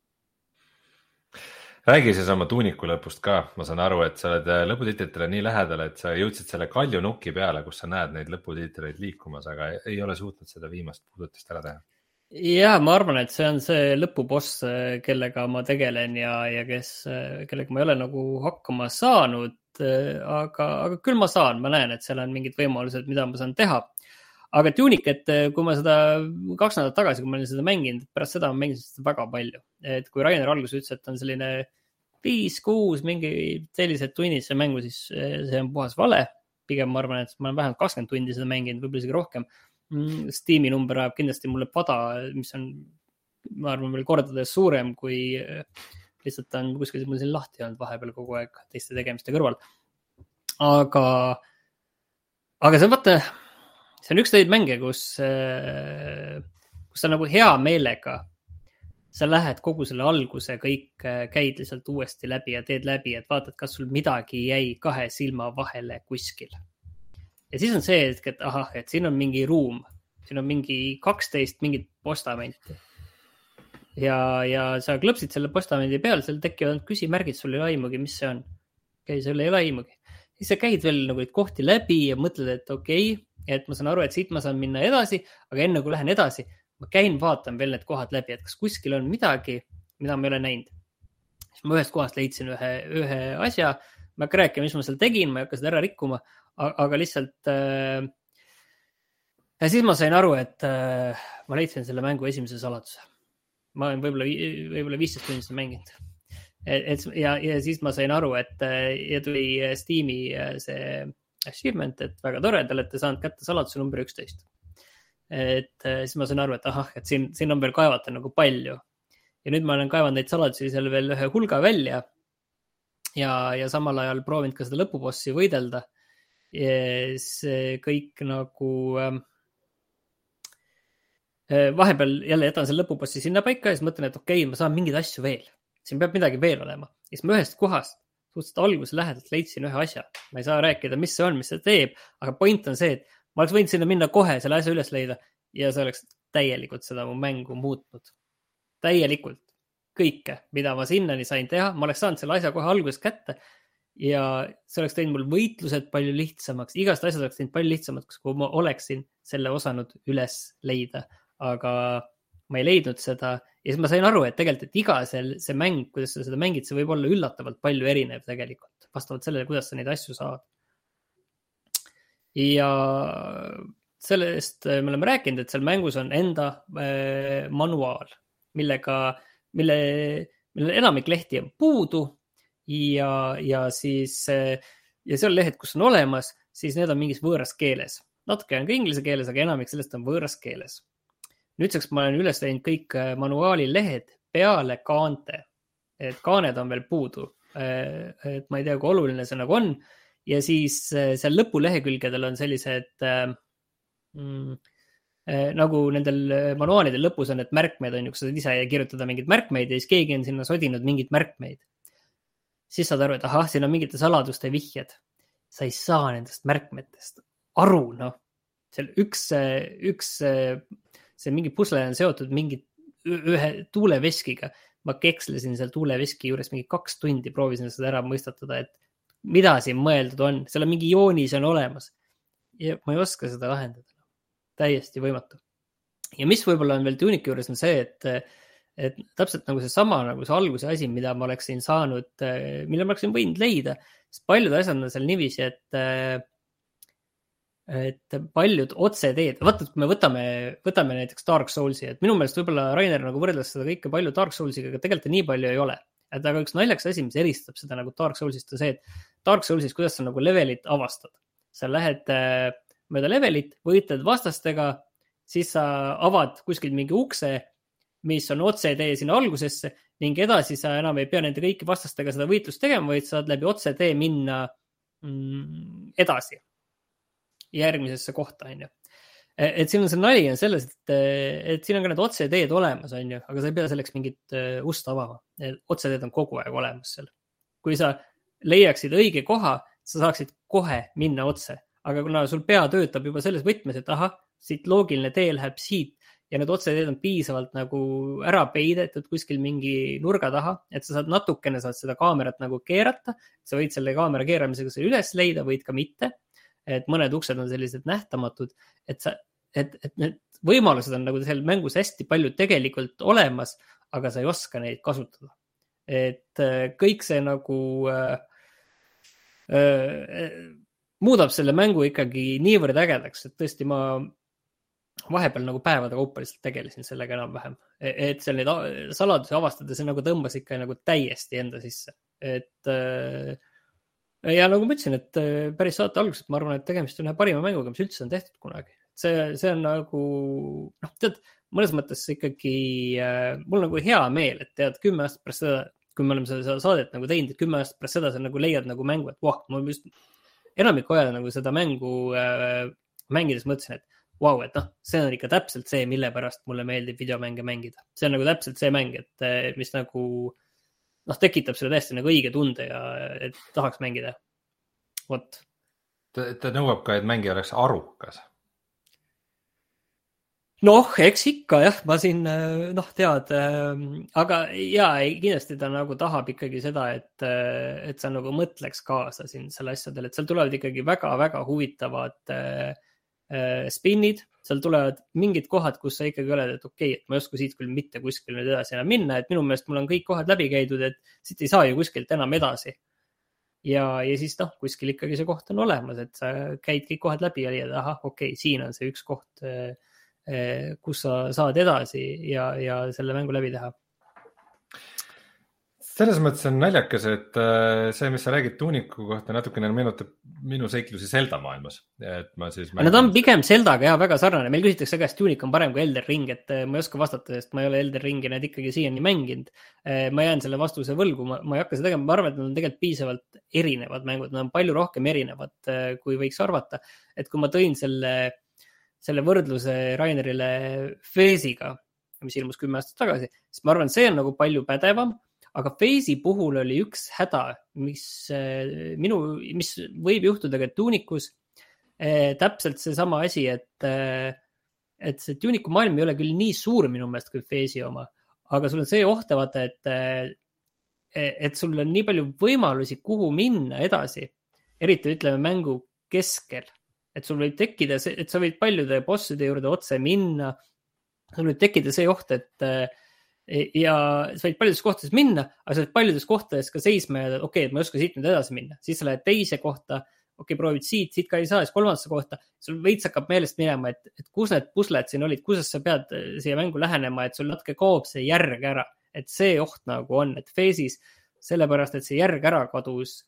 Räägi siis oma tuuniku lõpust ka. Ma saan aru, et sa oled lõputiitritele nii lähedal, et sa jõudsid selle kalju nuki peale, kus sa näed neid lõputiitreid liikumas, aga ei ole suutnud seda viimast puudutist ära teha. Ja, ma arvan, et see on see lõpuboss, kellega ma tegelen ja, ja kes, kellega ma ei ole nagu hakkama saanud, aga, aga küll ma saan, ma näen, et seal on mingid võimalused, mida ma saan teha. Aga tuunik, et kui ma seda kaks nädalat tagasi, kui ma olin seda mänginud, pärast seda ma mängisin seda väga palju. Et kui Rainer alguses ütles, et on selline viis, kuus, mingi sellised tunnid see mängu, siis see on puhas vale. Pigem ma arvan, et ma olen vähemalt kakskümmend tundi seda mänginud, võib-olla isegi rohkem. Steam'i number ajab kindlasti mulle pada, mis on, ma arvan, veel kordades suurem, kui lihtsalt on kuskil mul siin lahti olnud vahepeal kogu aeg teiste tegemiste kõrval. Aga, aga see on vaata, see on üks neid mänge, kus, kus sa nagu hea meelega, sa lähed kogu selle alguse, kõik käid lihtsalt uuesti läbi ja teed läbi, et vaatad, kas sul midagi jäi kahe silma vahele kuskil. Ja siis on see, et ahah, et siin on mingi ruum, siin on mingi kaksteist mingit postamenti. Ja, ja sa klõpsid selle postamendi peal, seal tekivad küsimärgid, sul ei ole aimugi, mis see on. Okay, sul ei ole aimugi. Siis sa käid veel nagu kohti läbi ja mõtled, et okei, okay, et ma saan aru, et siit ma saan minna edasi, aga enne kui lähen edasi, ma käin vaatan veel need kohad läbi, et kas kuskil on midagi, mida ma ei ole näinud. Siis ma ühest kohast leidsin ühe, ühe asja, ma hakka rääkima, mis ma seal tegin, ma ei hakka seda ära rikkuma, aga lihtsalt äh, ja siis ma sain aru, et äh, ma leidsin selle mängu esimese saladuse. Ma olen võib-olla, võib-olla viisteist tundi seda mänginud. Et, et, ja, ja siis ma sain aru, et ja tuli Steam'i see achievement, et väga tore, te olete saanud kätte saladuse number üksteist. Et siis ma sain aru, et ahah, et siin, siin on veel kaevata nagu palju. Ja nüüd ma olen kaevanud neid saladusi seal veel ühe hulga välja ja, ja samal ajal proovinud ka seda lõpubossi võidelda. See kõik nagu äh, vahepeal jälle jätan selle lõpubossi sinna paika ja siis mõtlen, et okei, okay, ma saan mingeid asju veel. Siin peab midagi veel olema. Ja siis ma ühest kohast suhteliselt alguse lähedalt leidsin ühe asja. Ma ei saa rääkida, mis see on, mis see teeb, aga point on see, et ma oleks võinud sinna minna kohe selle asja üles leida ja see oleks täielikult seda mu mängu muutnud. Täielikult kõike, mida ma sinnani sain teha, ma oleks saanud selle asja kohe alguses kätte ja see oleks teinud mul võitlused palju lihtsamaks. Igast asjad oleks teinud palju lihtsamaks, kui ma oleksin selle osanud üles leida, aga ma ei leidnud seda ja siis ma sain aru, et tegelikult, et iga see, see mäng, kuidas sa seda mängid, see võib olla üllatavalt palju erinev tegelikult, vastavalt sellele, kuidas sa neid asju saad. Ja sellest me oleme rääkinud, et seal mängus on enda äh, manuaal, millega, mille, mille enamik lehti on puudu ja, ja siis ja seal lehed, kus on olemas, siis need on mingis võõras keeles. Natuke on ka inglise keeles, aga enamik sellest on võõras keeles. Nüüdseks ma olen üles teinud kõik manuaali lehed peale kaante, et kaaned on veel puudu, et ma ei tea, kui oluline see nagu on ja siis seal lõpulehekülgedel on sellised mm, nagu nendel manuaalidel lõpus on need märkmeid on ju, kus sa saad ise kirjutada mingid märkmeid ja siis keegi on sinna sodinud mingid märkmeid. Siis saad aru, et ahah, siin on mingite saladuste vihjed. Sa ei saa nendest märkmetest aru, noh. Seal üks, üks, see mingi pusle on seotud mingi ühe tuuleveskiga. Ma kekslesin seal tuuleveski juures mingi kaks tundi, proovisin seda ära mõistatada, et mida siin mõeldud on. Seal on mingi joonis on olemas. Ja ma ei oska seda lahendada. Täiesti võimatu. Ja mis võib-olla on veel Tuniki juures on see, et, et täpselt nagu see sama nagu see alguse asi, mida ma oleksin saanud, mille ma oleksin võinud leida, sest paljud asjad on seal niiviisi, et, et paljud otseteed, vaata, kui me võtame, võtame näiteks Dark Soulsi, et minu meelest võib-olla Rainer nagu võrreldes seda kõike palju Dark Soulsiga, aga tegelikult nii palju ei ole. Et aga üks naljaks asi, mis eristab seda nagu Dark Soulsist on see, et Dark Soulsis, kuidas sa nagu levelit avastad. Sa lähed mööda levelit, võitled vastastega, siis sa avad kuskil mingi ukse, mis on otse tee sinna algusesse ning edasi sa enam ei pea nende kõiki vastastega seda võitlust tegema, vaid saad läbi otse tee minna mm, edasi järgmisesse kohta. On ju. Et siin on see nali on selles, et, et siin on ka need otse teed olemas, on ju, aga sa ei pea selleks mingit ust avama. Otse teed on kogu aeg olemas seal. Kui sa leiaksid õige koha, sa saaksid kohe minna otse. Aga kuna sul pea töötab juba selles võtmes, et aha, siit loogiline tee läheb siit ja need otseteed on piisavalt nagu ära peidetud kuskil mingi nurga taha, et sa saad natukene saad seda kaamerat nagu keerata, sa võid selle kaamera keeramisega selle üles leida, võid ka mitte, et mõned uksed on sellised nähtamatud, et, sa, et, et need võimalused on nagu seal mängus hästi palju tegelikult olemas, aga sa ei oska neid kasutada. Et kõik see nagu äh, äh, muudab selle mängu ikkagi niivõrd ägedaks, et tõesti ma vahepeal nagu päevade kaupa lihtsalt tegelesin sellega enam vähem. Et seal neid saladusi avastada, see nagu tõmbas ikka nagu täiesti enda sisse. Et ja nagu ma ütlesin, et päris saate alguses, ma arvan, et tegemist on ühe parima mänguga, mis üldse on tehtud kunagi. See, see on nagu, noh, tead, mõnes mõttes ikkagi, mul nagu hea meel, et tead, kümme aastat pärast seda, kui me oleme seda saadet nagu teinud, et kümme aastat pärast seda sa nagu leiad nagu mängu, et vah, ma just enamik ajal nagu seda mängu äh, mängides mõtlesin, et vau, wow, et noh, see on ikka täpselt see, mille pärast mulle meeldib videomänge mängida. See on nagu täpselt see mäng, et mis nagu noh, tekitab selle täiesti nagu õige tunde ja et tahaks mängida. Vot. Ta, ta nõuab ka, et mängi oleks arukas. Noh, eks ikka jah, ma siin noh, tead, aga jaa, kindlasti ta nagu tahab ikkagi seda, et, et sa nagu mõtleks kaasa siin selle asjadel, et seal tulevad ikkagi väga-väga huvitavad äh, spinnid, seal tulevad mingid kohad, kus sa ikkagi oled, et okei, okay, et ma ei oska siit küll mitte kuskil nüüd edasi enam minna, et minu meelest mul on kõik kohad läbi käidud, et siit ei saa ju kuskilt enam edasi. Ja, ja siis noh, kuskil ikkagi see koht on olemas, et sa käid kõik kohad läbi ja leiad, aha, okei, okay, siin on see üks koht, kus sa saad edasi ja, ja selle mängu läbi teha. Selles mõttes on naljakas, et see, mis sa räägid Tuniku kohta, natukene meenutab minu seiklusi Zelda maailmas. Et ma siis mängin... Nad on pigem Zeldaga ja väga sarnane. Meil küsitakse, kas Tunik on parem kui Elden Ring, et ma ei oska vastata, sest ma ei ole Elden Ringi need ikkagi siiani mänginud. Ma jään selle vastuse võlgu, ma, ma ei hakka seda tegema. Ma arvan, et nad on tegelikult piisavalt erinevad mängud. Nad on palju rohkem erinevad, kui võiks arvata. Et kui ma tõin selle, selle võrdluse Rainerile Feesiga, mis ilmus kümme aastat tagasi, siis ma arvan, see on nagu palju pädevam. Aga Feesi puhul oli üks häda, mis, minu, mis võib juhtuda ka Tunikus, täpselt see sama asi, et, et see Tunicu maailm ei ole küll nii suur minu meelest kui Phase'i oma, aga sul on see oht, vaata, et, et sul on nii palju võimalusi, kuhu minna edasi, eriti ütleme mängu keskel, et sul võib tekkida see, et sa võid paljude bosside juurde otse minna, sul võib tekkida see oht, et ja sa võid paljudes kohtades minna, aga sa võid paljudes kohtades ka seisma ja okei, et ma ei oska siit nüüd edasi minna. Siis sa lähed teise kohta, okei, proovid siit, siit ka ei saa, siis kolmandasse kohta. Sul veits hakkab meelest minema, et, et kus need pusled siin olid, kuidas sa pead siia mängu lähenema, et sul natuke kaob see järg ära. Et see oht nagu on, et Phase'is sellepärast, et see järg ära kadus,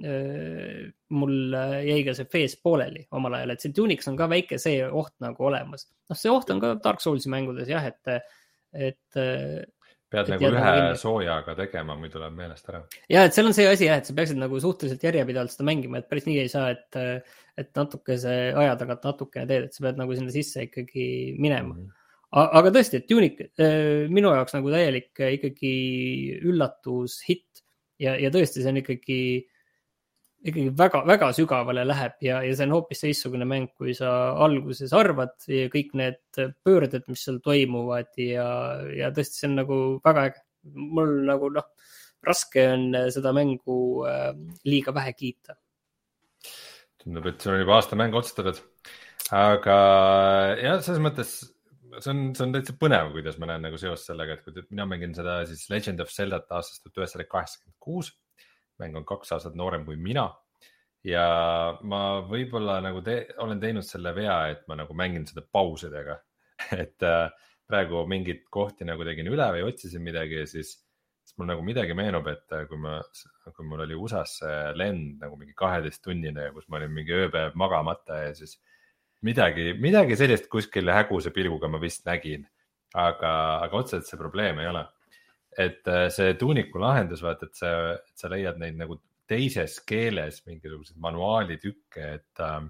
mul jäi ka see Phase pooleli omal ajal, et see Tunics on ka väike see oht nagu olemas. No see oht on ka Dark Soulsi mängudes jah, et et pead et nagu ühe kinni. Soojaga tegema, muidu läheb meelest ära. Ja, et seal on see asi jah, et sa peaksid nagu suhteliselt järjepidavalt seda mängima, et päris nii ei saa, et, et natuke see aja tagant natukene teed, et sa pead nagu sinna sisse ikkagi minema. Mm. Aga tõesti, et Tunic minu jaoks nagu täielik ikkagi üllatus hit ja, ja tõesti see on ikkagi ikkagi väga, väga sügavale läheb ja, ja see on hoopis teistsugune mäng, kui sa alguses arvad ja kõik need pöörded, mis seal toimuvad ja, ja tõesti see on nagu väga äge. Mul nagu noh, raske on seda mängu äh, liiga vähe kiita. Tundub, et see on juba aasta mäng otsustatud. Aga jah, selles mõttes see on, see on täitsa põnev, kuidas ma näen nagu seos sellega, et kui mina mängin seda siis Legend of Zelda aastast tuhat üheksasada kaheksakümmend kuus, mäng on kaks aastat noorem kui mina ja ma võib-olla nagu te, olen teinud selle vea, et ma nagu mängin seda pausidega, et äh, praegu mingid kohti nagu tegin üle või otsisin midagi ja siis, siis mul nagu midagi meenub, et kui, ma, kui mul oli U S A-s lend nagu mingi kaheteist tunnine, kus ma olin mingi ööpäev magamata ja siis midagi, midagi sellist kuskil häguse pilguga ma vist nägin, aga, aga otseselt see probleem ei ole. Et see Tunicu lahendus, vaat, et sa, et sa leiad neid nagu teises keeles mingisugused manuaalitükke, et äh,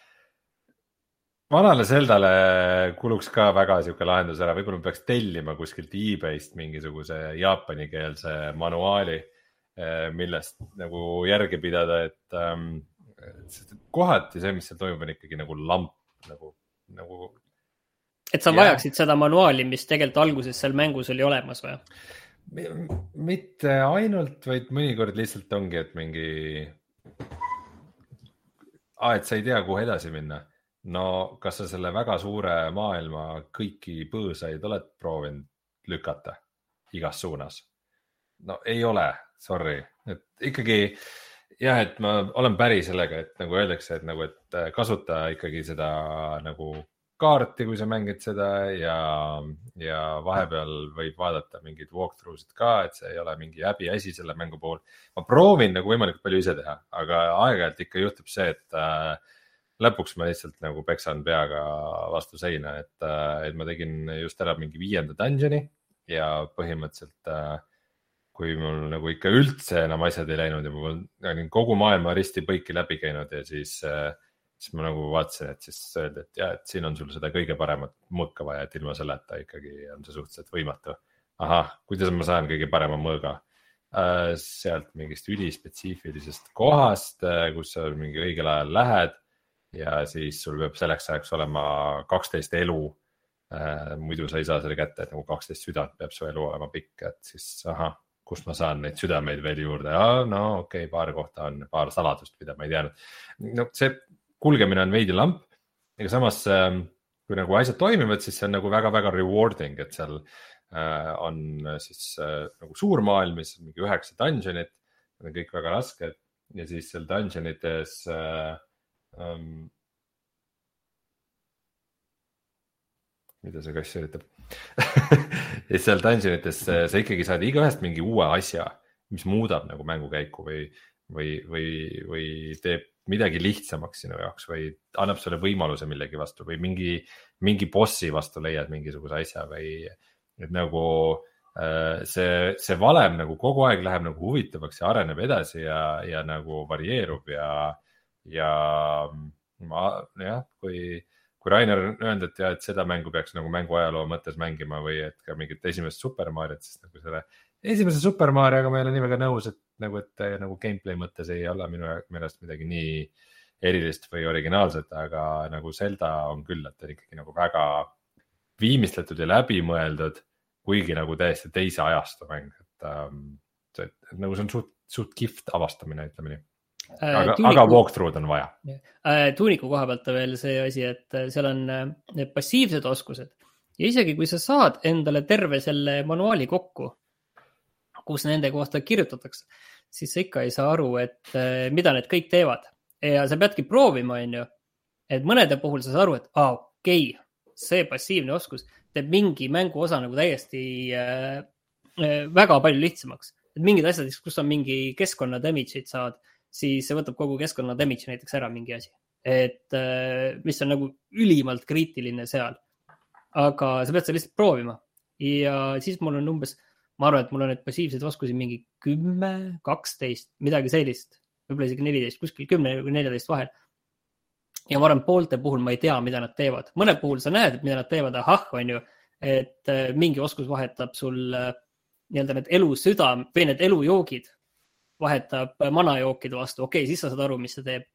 vanale Zeldale kuluks ka väga siuke lahendus ära, võib-olla peaks tellima kuskilt eBayst mingisuguse jaapanikeelse manuaali, millest nagu järgi pidada, et äh, kohati see, mis seal toimub, on ikkagi nagu lamp, nagu, nagu et sa vajaksid ja. Seda manuaali, mis tegelikult alguses seal mängus oli olemas või? Mitte ainult, vaid mõnikord lihtsalt ongi, et mingi ah, et sa ei tea, kuhu edasi minna. No kas sa selle väga suure maailma kõiki põõsaid oled proovinud lükata igas suunas? No ei ole, sorry. Et ikkagi jah, et ma olen päri sellega, et nagu öeldakse, et, nagu, et kasuta ikkagi seda nagu kaarti, kui sa mängid seda ja, ja vahepeal võib vaadata mingid walkthrough'sid ka, et see ei ole mingi häbi asi selle mängu puhul. Ma proovin nagu võimalikult palju ise teha, aga aeg-ajalt ikka juhtub see, et äh, lõpuks ma lihtsalt nagu peksan peaga vastu seina, et, äh, et ma tegin just ära mingi viienda dungeoni ja põhimõtteliselt äh, kui mul nagu ikka üldse enam asjad ei läinud ja ma olin kogu maailma risti põiki läbi käinud ja siis äh, siis ma nagu vaatasin, et siis öeldi, et jah, et siin on sul seda kõige paremat mõõka vaja, et ilma selleta ikkagi on see suhteliselt võimatu. Ahah, kuidas ma saan kõige parema mõõga? Äh, sealt mingist ülispetsiifilisest kohast, kus sa mingi õigel ajal lähed ja siis sul peab selleks ajaks olema kaksteist elu. Äh, muidu sa ei saa selle kätte, et nagu kaksteist südant peab su elu olema pikk, et siis ahah, kust ma saan neid südameid veel juurde? Ja, no okei, okay, paar kohta on, paar saladust, mida ma ei teadnud. No see kulgemine on veidi lamp, ega samas kui nagu asjad toimivad, siis see on nagu väga-väga rewarding, et seal on siis nagu suur maailm, mis on mingi üheksa dungeonit, need on kõik väga rasked ja siis seal dungeonites um, mida see kass üritab ja seal dungeonites sa ikkagi saad igaühest mingi uue asja, mis muudab nagu mängukäiku või, või, või, või teeb midagi lihtsamaks sinu jaoks või annab sulle võimaluse millegi vastu või mingi, mingi bossi vastu leiad mingisuguse asja või et nagu see, see valem nagu kogu aeg läheb nagu huvitavaks ja areneb edasi ja, ja nagu varieerub ja, ja ma, jah, kui, kui Rainer öelnud, et, ja, et seda mängu peaks nagu mängu ajaloo mõttes mängima või et ka mingit esimest Super Mariot, siis nagu selle esimese Super Marioga ma ei ole nii väga nõus, et nagu, et nagu gameplay mõttes ei ole minu meelest midagi nii, erilist või originaalset, aga nagu Zelda on küll, et on ikkagi nagu väga viimistletud ja läbimõeldud, kuigi nagu täiesti teise ajastu mäng, et, um, see, et nagu see on suht, suht kihvt avastamine, ütleme nii. Aga, Tuuniku, aga walkthrough'd on vaja. Tuuniku koha pealt veel see asi, et seal on need passiivsed oskused ja isegi kui sa saad endale terve selle manuaali kokku, kus nende kohta kirjutatakse, siis sa ikka ei saa aru, et mida need kõik teevad. Ja sa peadki proovima, on ju, et mõnede puhul sa saad aru, et aa, okei, see passiivne oskus teeb mingi mängu osa nagu täiesti äh, väga palju lihtsamaks. Et mingid asjad, kus on mingi keskkonna damage'id saad, siis see võtab kogu keskkonna damage näiteks ära mingi asi. Et äh, mis on nagu ülimalt kriitiline seal. Aga sa pead seda lihtsalt proovima. Ja siis mul on umbes, ma arvan, et mul on need passiivsed oskusi mingi kümme, kaksteist, midagi sellist. Võib-olla isegi neliteist, kuskil kümme või neliteist vahel. Ja ma arvan, poolte puhul ma ei tea, mida nad teevad. Mõne puhul sa näed, et mida nad teevad, ahah, on ju, et mingi oskus vahetab sul nii-öelda need elu südam või need elujoogid vahetab manajookide vastu. Okei, siis sa saad aru, mis see teeb.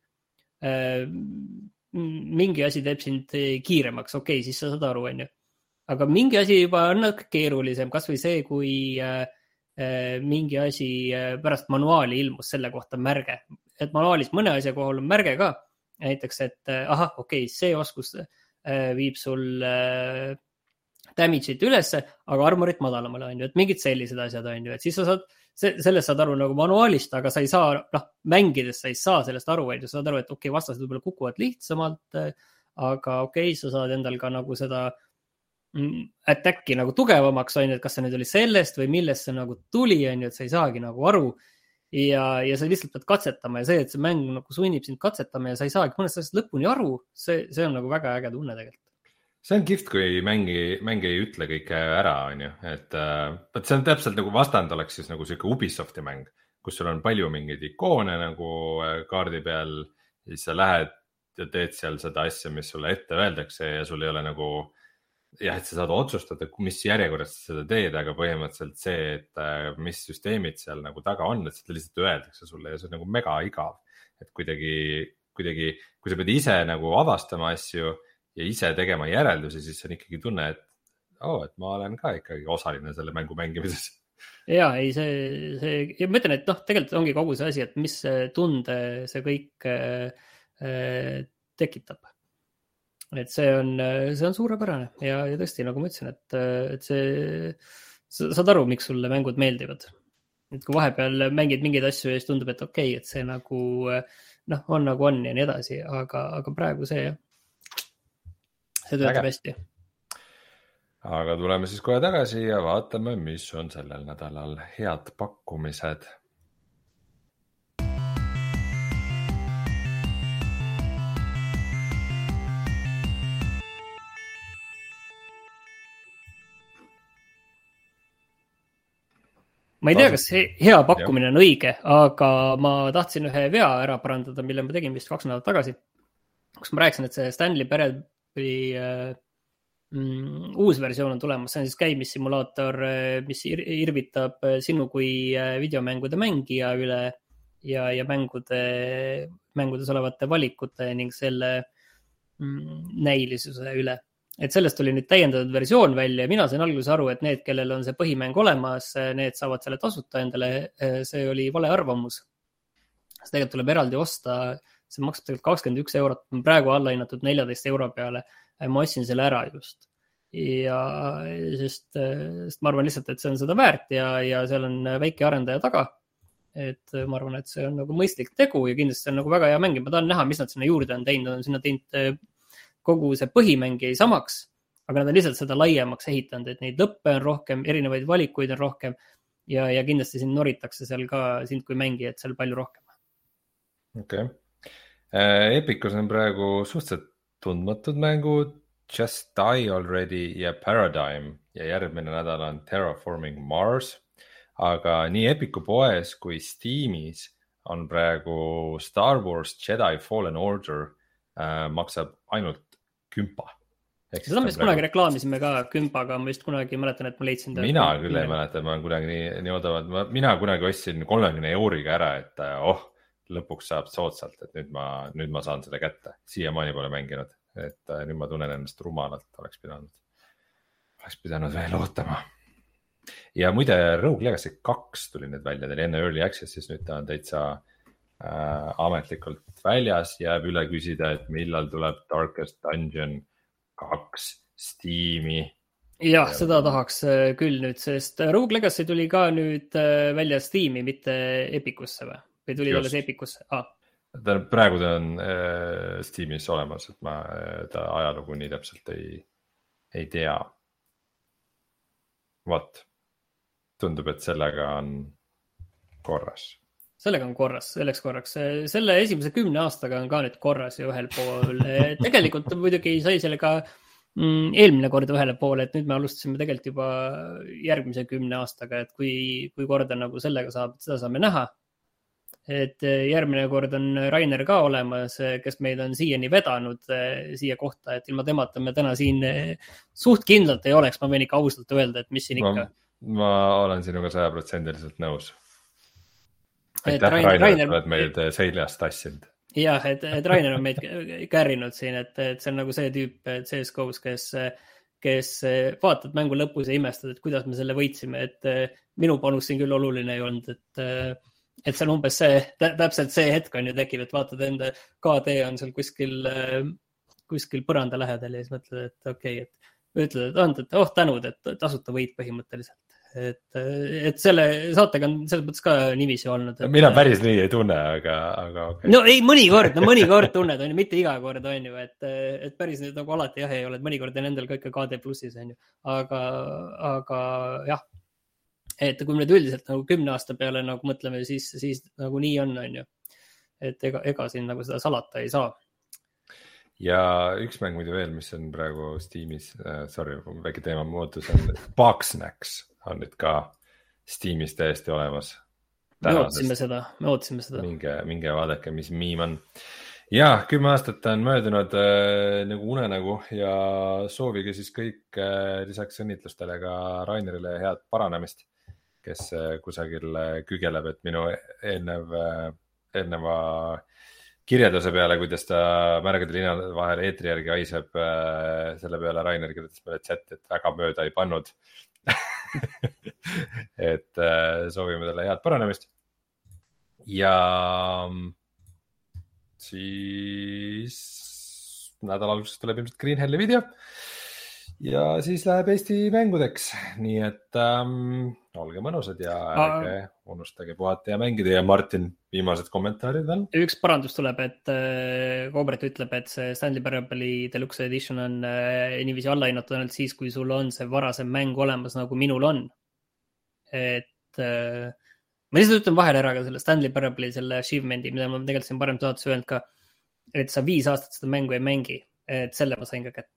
Mingi asi teeb sind kiiremaks. Okei, siis sa saad aru, on ju. Aga mingi asi juba on natuke keerulisem, kas või see, kui mingi asi pärast manuaali ilmus selle kohta märge. Et manuaalis mõne asja kohal on märge ka. Näiteks, et ahah, okei, see oskus viib sul damage'it ülesse, aga armorit madalamale on ju. Et mingid sellised asjad on ju. Et siis sa saad, sellest saad aru nagu manuaalist, aga sa ei saa, noh, mängides sa ei saa sellest aru, on ju. Sa saad aru, et okei, vastased võib-olla kukuvad lihtsamalt, aga okei, sa saad endal ka nagu seda attacki nagu tugevamaks, on ju, et kas see nüüd oli sellest või millest see nagu tuli, on ju, et sa ei saagi nagu aru ja, ja sa lihtsalt pead katsetama ja see, et see mäng nagu sunnib sind katsetama ja sa ei saagi mõnest asjast lõpuni aru, see, see on nagu väga äge tunne tegelikult. See on kihvt, kui mängi, mängi ei ütle kõike ära, on ju, et uh, see on täpselt nagu vastand oleks siis nagu selline Ubisofti mäng, kus sul on palju mingeid ikoone nagu kaardi peal, siis sa lähed ja teed seal seda asja, mis sulle ette öeldakse ja sul ei ole nagu jah, et sa saad otsustada, mis järjekorras sa seda teed, aga põhimõtteliselt see, et mis süsteemid seal nagu taga on, et seda lihtsalt öeldakse sulle ja see on nagu mega igav. Et kuidagi, kuidagi, kui sa pead ise nagu avastama asju ja ise tegema järeldusi, siis on ikkagi tunne, et oh, et ma olen ka ikkagi osaline selle mängu mängimises. Ja, ei, see, see, ja ma ütlen, et noh, tegelikult ongi kogu see asi, et mis tunde see kõik äh, tekitab. Et see on, see on suurepärane ja, ja tõesti, nagu ma ütlesin, et, et see, sa saad aru, miks sulle mängud meeldivad. Et kui vahepeal mängid mingeid asju ja siis tundub, et okei, et see nagu, noh, on nagu on ja nii edasi, aga, aga praegu see, see töötab hästi. Aga tuleme siis kohe tagasi ja vaatame, mis on sellel nädalal head pakkumised. Ma ei tea, kas hea pakkumine on õige, aga ma tahtsin ühe vea ära parandada, mille ma tegin vist kaks nädalat tagasi. Kus ma rääkisin, et see Stanley Parable mm, uus versioon on tulemas. See on siis käimissimulaator, mis irvitab sinu kui videomängude mängija üle ja, ja mängude, mängudes olevate valikute ning selle mm, näilisuse üle. Et sellest tuli nüüd täiendatud versioon välja ja mina sain alguses aru, et need, kellel on see põhimäng olemas, need saavad selle tasuta endale. See oli vale arvamus. See tegelikult tuleb eraldi osta. See maksab tegelikult kakskümmend üks eurot. Praegu alla hinnatud neljateist euro peale. Ma ostsin selle ära just. Ja sest, sest ma arvan lihtsalt, et see on seda väärt ja, ja seal on väike arendaja taga. Et ma arvan, et see on nagu mõistlik tegu ja kindlasti see on nagu väga hea mäng. Ma tahan näha, mis nad sinna juurde on teinud. Nad on sinna teinud kogu see põhimäng ei samaks, aga nad on lihtsalt seda laiemaks ehitanud, et neid lõppe on rohkem, erinevaid valikuid on rohkem ja, ja kindlasti sind noritakse seal ka sind kui mängijad seal palju rohkem. Okei. Epicus on praegu suhteliselt tundmatud mängud Just Die Already ja Paradigm ja järgmine nädal on Terraforming Mars, aga nii Epicu poes kui Steamis on praegu Star Wars Jedi Fallen Order äh, maksab ainult kümpa. Seda me vist kunagi reklaamisime ka kümpaga, ma vist kunagi mäletan, et ma leidsin. Mina küll ei mäleta, ma olen kunagi nii, nii odavad. Mina kunagi ostsin kolmekümne euriga ära, et oh, lõpuks saab soodsalt, et nüüd ma, nüüd ma saan selle kätte. Siiamaani pole mänginud, et nüüd ma tunnen ennast rumalalt, oleks pidanud, oleks pidanud veel ootama. Ja muide, Rogue Legacy kaks tuli nüüd välja, teil enne Early Access, siis nüüd ta on täitsa äh, ametlikult väljas. Jääb üle küsida, et millal tuleb Darkest Dungeon kaks Steam'i. Jah, seda tahaks küll nüüd, sest Rogue Legacy tuli ka nüüd välja Steam'i, mitte Epicusse või? Või tuli alles Epicusse? Ah. Ta, praegu ta on äh, Steam'is olemas, et ma ta ajalugu nii täpselt ei, ei tea. Vot. Tundub, et sellega on korras. Sellega on korras, selleks korraks. Selle esimese kümne aastaga on ka nüüd korras ja ühel pool. Tegelikult muidugi sai sellega mm, eelmine kord ühele poole, et nüüd me alustasime tegelikult juba järgmise kümne aastaga, et kui, kui korda nagu sellega saab, seda saame näha. Et järgmine kord on Rainer ka olemas, kes meid on siiani vedanud siia kohta, et ilma temata me täna siin suht kindlalt ei oleks, ma võin ikka ausalt öelda, et mis siin ikka. Ma, ma olen sinuga saja protsendiliselt nõus. Aitäh, Rainer, Rainer, Rainer, et oled meid seljast tassinud. Jah, et, et Rainer on meid kärrinud siin, et, et see on nagu see tüüp C S G O's, kes, kes vaatad mängu lõpus ja imestad, et kuidas me selle võitsime, et minu panus siin küll oluline ei olnud, et, et see on umbes see, täpselt see hetk on ju tekib, et vaatad enda K D on seal kuskil, kuskil põranda lähedal ja siis mõtled, et okei, okay, et ütled, et oh tänud, et tasuta võit põhimõtteliselt. Et, et selle saatega on selles mõttes ka nimisi olnud. Et, mina päris nii ei tunne, aga, aga okay. No ei, mõnikord, no mõnikord tunned, on ju, mitte iga kord on ju, et, et päris nüüd nagu alati jah ei ole, et mõnikord on endal ka ikka K D plussis on ju, aga, aga jah, et kui me nüüd üldiselt nagu kümne aasta peale nagu mõtleme, siis, siis nagu nii on, on ju, et ega, ega siin nagu seda salata ei saa. Ja üks mäng muidu veel, mis on praegu Steamis, äh, sorry, väike teema muutus on Bugsnax on nüüd ka Steamis täiesti olemas. Me ootsime seda, me ootsime seda. Minge, minge vaadake, mis miim on. Ja kümme aastat on möödunud äh, nagu unenägu ja soovige siis kõik äh, lisaks õnnitlustele ka Rainerile head paranemist, kes äh, kusagil äh, kügeleb, et minu eelnev, äh, eelneva kirjelduse peale, kuidas ta märgade linna vahel eetri järgi haiseb, äh, selle peale Rainer kirjutas meile chat, et väga mööda ei pannud. et äh, soovime talle head paranemist. Ja siis nädala alguses tuleb ilmselt Green Helli video ja siis läheb Eesti mängudeks. Nii et ähm, olge mõnusad ja ärge ah. unustage puhata ja mängida. Ja Martin, viimased kommentaarid veel? Üks parandus tuleb, et äh, Kobret ütleb, et see Stanley Parable'i Deluxe Edition on äh, niiviisi allahinnatud ainult siis, kui sul on see varasem mäng olemas, nagu minul on. Et äh, ma lihtsalt ütlen vahel ära ka selle Stanley Parable'i selle achievement'i, mida ma tegelikult siin parem saates öelnud ka, et sa viis aastat seda mängu ei mängi, et selle ma sain ka kätte.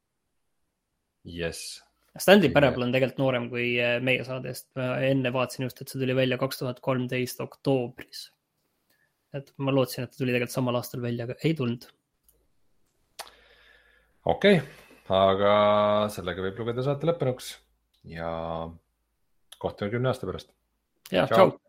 Yes. Stanley Parable on tegelikult noorem kui meie saadest. Ma enne vaatasin just, et see tuli välja kaks tuhat kolmteist oktoobris. Et ma lootsin, et ta tuli tegelikult samal aastal välja, aga ei tulnud. Okei, okay, aga sellega võib lugeda saate lõppenuks ja kohtume kümne aasta pärast. Ja, tšau.